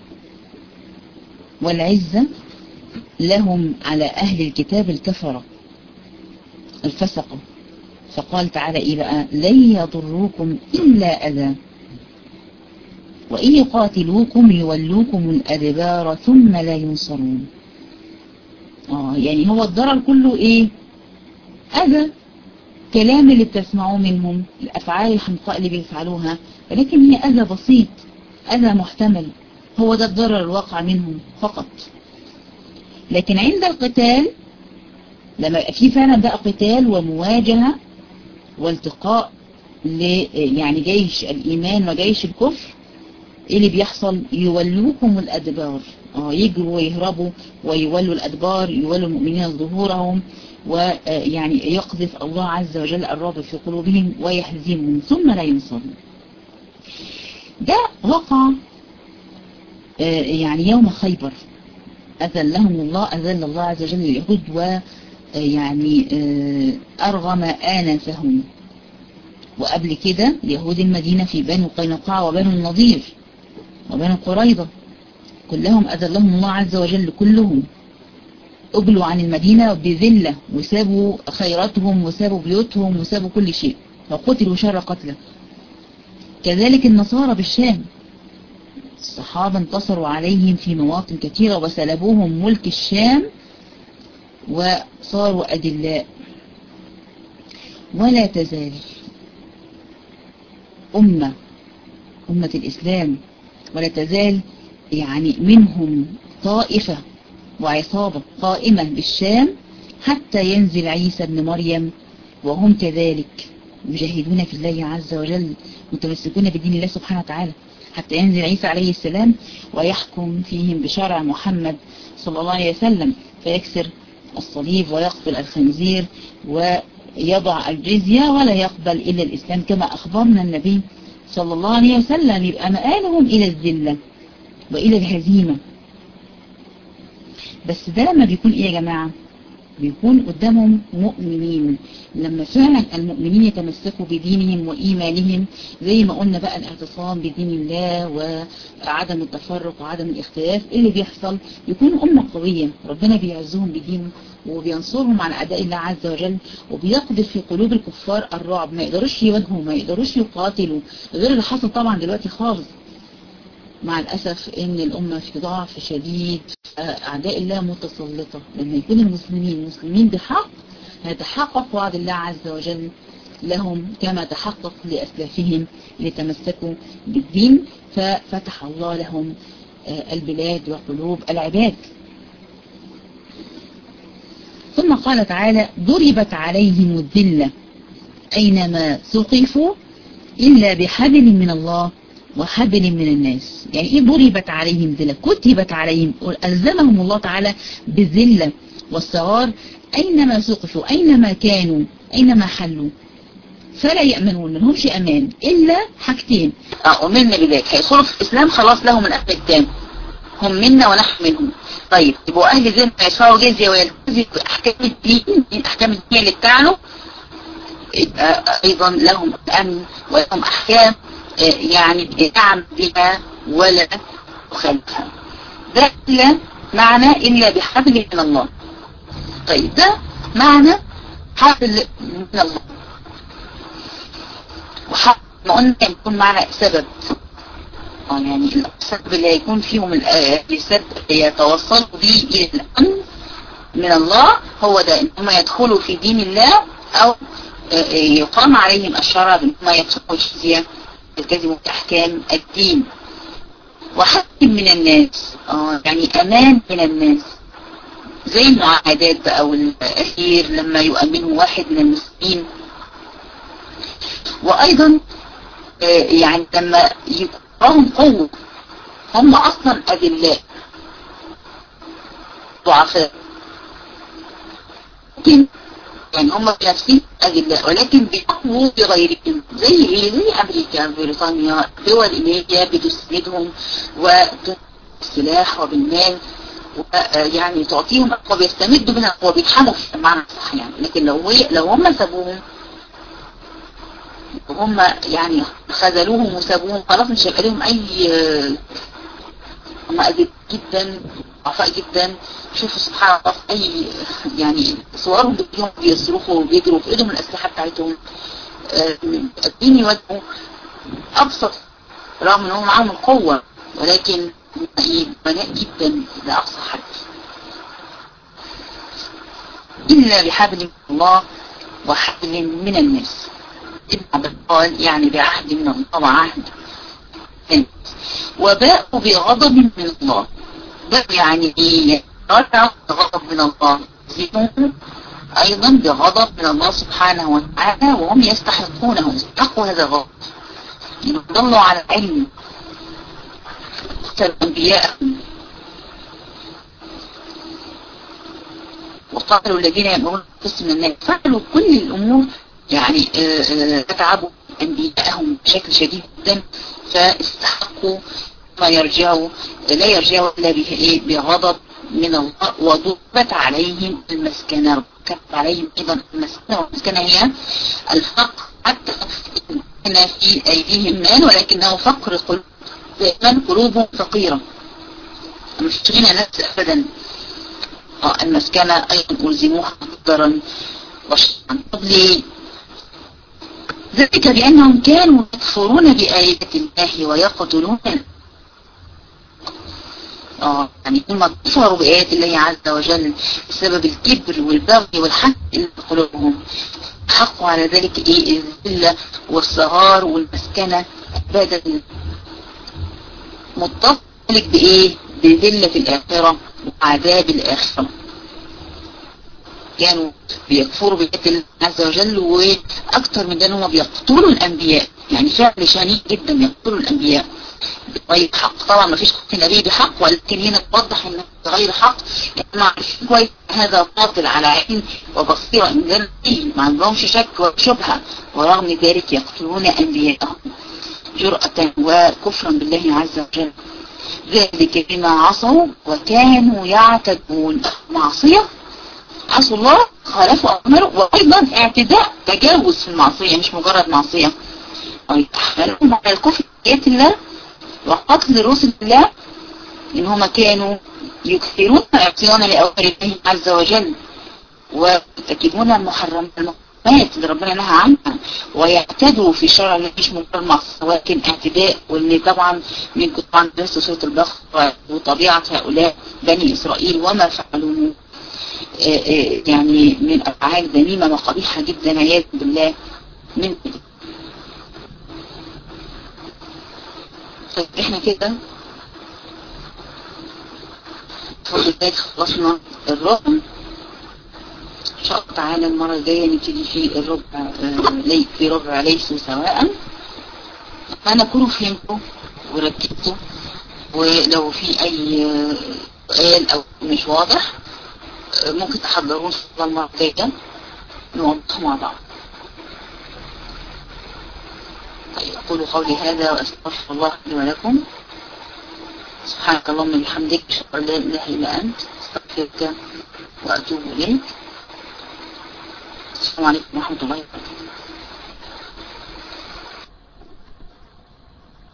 والعزة لهم على أهل الكتاب الكفرة الفسقة. فقال تعالى إيه بقى؟ لن يضروكم إلا أذى وإن يقاتلوكم يولوكم الأدبار ثم لا ينصرون. يعني هو الضرر كله إيه؟ أذى، كلام اللي بتسمعوه منهم، الأفعال الحمقاء اللي بيفعلوها، ولكن هي أذى بسيط، أذى محتمل، هو ده الضرر الواقع منهم فقط. لكن عند القتال لما يبقى فيه فعلا بقى قتال ومواجهة والتقاء يعني جيش الإيمان وجيش الكفر، ايه اللي بيحصل؟ يولوكم الأدبار. يجروا ويهربوا ويولوا الأدبار، يولوا المؤمنين ظهورهم، ويعني يقذف الله عز وجل الرعب في قلوبهم ويهزمهم ثم لا ينصرون. ده وقع يعني يوم خيبر، أذل الله عز وجل اليهود ويعني أرغم آنفهم. وقبل كده يهود المدينة في بنو قينقاع وبنو النضير وبنو قريظة كلهم أذلهم الله عز وجل، كلهم أجلوا عن المدينة بذلة وسابوا خيراتهم وسابوا بيوتهم وسابوا كل شيء وقتلوا شر قتله. كذلك النصارى بالشام، الصحابة انتصروا عليهم في مواطن كثيرة وسلبوهم ملك الشام وصاروا أدلاء. ولا تزال أمة الإسلام ولا تزال يعني منهم طائفة وعصابة قائمة بالشام حتى ينزل عيسى ابن مريم، وهم كذلك يجاهدون في الله عز وجل متمسكون بدين الله سبحانه وتعالى، حتى ينزل عيسى عليه السلام ويحكم فيهم بشرع محمد صلى الله عليه وسلم، فيكسر الصليب ويقتل الخنزير ويضع الجزية ولا يقبل إلا الإسلام كما أخبرنا النبي صلى الله عليه وسلم. يبقى مآلهم إلى الذلة وإلى الهزيمة. بس ده لما بيكون إيه يا جماعة؟ بيكون قدامهم مؤمنين. لما فعلا المؤمنين يتمسكوا بدينهم وإيمانهم زي ما قلنا بقى الاعتصام بدين الله وعدم التفرق وعدم الاختلاف، اللي بيحصل يكون أمة قوية، ربنا بيعزهم بدينه وبينصرهم على أعداء الله عز وجل، وبيقذف في قلوب الكفار الرعب، ما يقدروش يواجهوا، ما يقدروش يقاتلوا، غير اللي حصل طبعا دلوقتي خالص مع الأسف إن الأمة في ضعف شديد، أعداء الله متسلطة. لما يكون المسلمين مسلمين بحق هيتحقق وعد الله عز وجل لهم كما تحقق لأسلافهم اللي تمسكوا بالدين، ففتح الله لهم البلاد وقلوب العباد. ثم قال تعالى: ضربت عليهم الذلة أينما ثقفوا إلا بحبل من الله وحبل من الناس. يعني ايه ضربت عليهم ذلة؟ كتبت عليهم، ألزمهم الله تعالى بالذلة والصغار أينما ثقفوا، أينما كانوا، أينما حلوا، فلا يأمنون، ما لهمش أمان إلا حاجتين: أؤمن بذلك، هيدخلوا في الإسلام خلاص لهم الأمن التام، هم منا ونحن منهم. طيب يبقوا أهل ذمة يدفعوا جزية ويلتزموا أحكام الدين، أحكام الدين اللي بتاعنا، يبقى أيضا لهم أمن ولهم أحكام يعني نعم بها ولا تخالفها. ده إلا معنى إلا بحبل من الله. طيب ده معنى حبل من الله وحبل ما قلنا يكون معنا سبب، يعني السبب اللي هيكون فيهم السبب يتوصلوا به الى الامن من الله هو ده، ان هم يدخلوا في دين الله او يقام عليهم الشرع بان هم يدخلوا الجزية يلتزموا باحكام الدين. وحد من الناس يعني امان من الناس، زي المعاهدات بقى والأسير لما يؤمنه واحد من المسلمين. وايضا يعني لما يكون لهم قوة، هم اصلا اذلاء ضعفاء، لكن يعني هم بنفسهم اذلاء ولكن بيقووا بغيرهم، زي ايه؟ زي امريكا، بريطانيا، دول اللي هي بتسندهم وبالسلاح وبالمال، ويعني تعطيهم اقوى، بيستمدوا منها اقوى، بيتحموا بمعنى صح يعني. لكن لو هم سابوهم وهم يعني خذلوهم وسابوهم خلاص مش هيبقى لهم اي، هم اذل جدا، ضعفاء جدا. شوفوا سبحان الله في اي يعني صورهم بيهم بيصرخوا وبيجروا في ايدهم الاسلحه بتاعتهم، الدين يواجهوا ابسط رغم ان هم معاهم القوه، ولكن بناء جدا لاقصى حد. الا بحبل من الله وحبل من الناس. ابن قال يعني بعهد من الله وعهد وباءوا بغضب من الله. ده يعني ايه؟ رجعوا بغضب من الله، زيدوا ايضا بغضب من الله سبحانه وتعالى وهم يستحقونه، يستحقوا هذا الغضب، يضلوا على العلم قتلوا انبياءهم وقتلوا الذين يأمرون بالقسط من الناس، فعلوا كل الامور يعني اتعبوا انبياءهم بشكل شديد جدا، فاستحقوا ما يرجعوا لا يرجعوا الا بغضب من الله. وضربت عليهم المسكنة، كانت عليهم ايضا المسكنة، والمسكنة هي الفقر، حتى كان في ايديهم مال ولكنه فقر قلوب، دائما قلوبهم فقيرة مش غنى نفس ابدا. المسكنة ايضا الزموها قدرا وشرعا. ليه؟ ذلك بأنهم كانوا يكفرون بآيات الله ويقتلون يعني هم كفروا بآيات الله عز وجل بسبب الكبر والبغي والحق اللي في قلوبهم، حقوا على ذلك الذلة والصغار والمسكنة بدل متصل بذلة الآخرة وعذاب الآخرة. كانوا بيكفروا بآيات الله عز وجل، واكثر من ده هم بيقتلوا الانبياء، يعني فعل شنيع جدا، يقتلوا الانبياء بغير حق. طبعا ما فيش نبي بحق، ولكن هنا توضح انه بغير حق، يعني عارفين كويس هذا باطل على علم وبصيره، ان ده ما عندهمش شك وشبهه، ورغم ذلك يقتلون انبياءهم جرأة وكفرا بالله عز وجل. ذلك بما عصوا وكانوا يعتدون، معصية عصوا الله، خالفوا أمره، وأيضا اعتداء، تجاوز في المعصية، مش مجرد معصية، ويتحملون على الكفر بآيات الله وقتل رسل الله، إن هم كانوا يكثرون عصيانا لأوامر الله عز وجل ويرتكبون المحرمات اللي ربنا نهى عنها، ويعتدوا في شرع الله، مش مجرد معصية ولكن اعتداء. واللي طبعا منكم طبعا درسوا سورة البقرة وطبيعة هؤلاء بني إسرائيل وما فعلوه، يعني من أفعال ذميمة وقبيحة جدا عياذا بالله من. طيب احنا كده بفضل الله خلصنا الربع، ان شاء الله تعالى المرة الجاية نبتدي في الربع في ربع ليسوا سواء. أنا كنوا فهمتوا وركزتوا، ولو في أي سؤال أو مش واضح ممكن تحضرون المرة الجاية نوضح مع بعض. طيب أقول قولي هذا وأستغفر الله لي ولكم. سبحانك اللهم وبحمدك، أشهد أن لا إله إلا أنت، أستغفرك وأتوب إليك. السلام عليكم ورحمة الله وبركاته.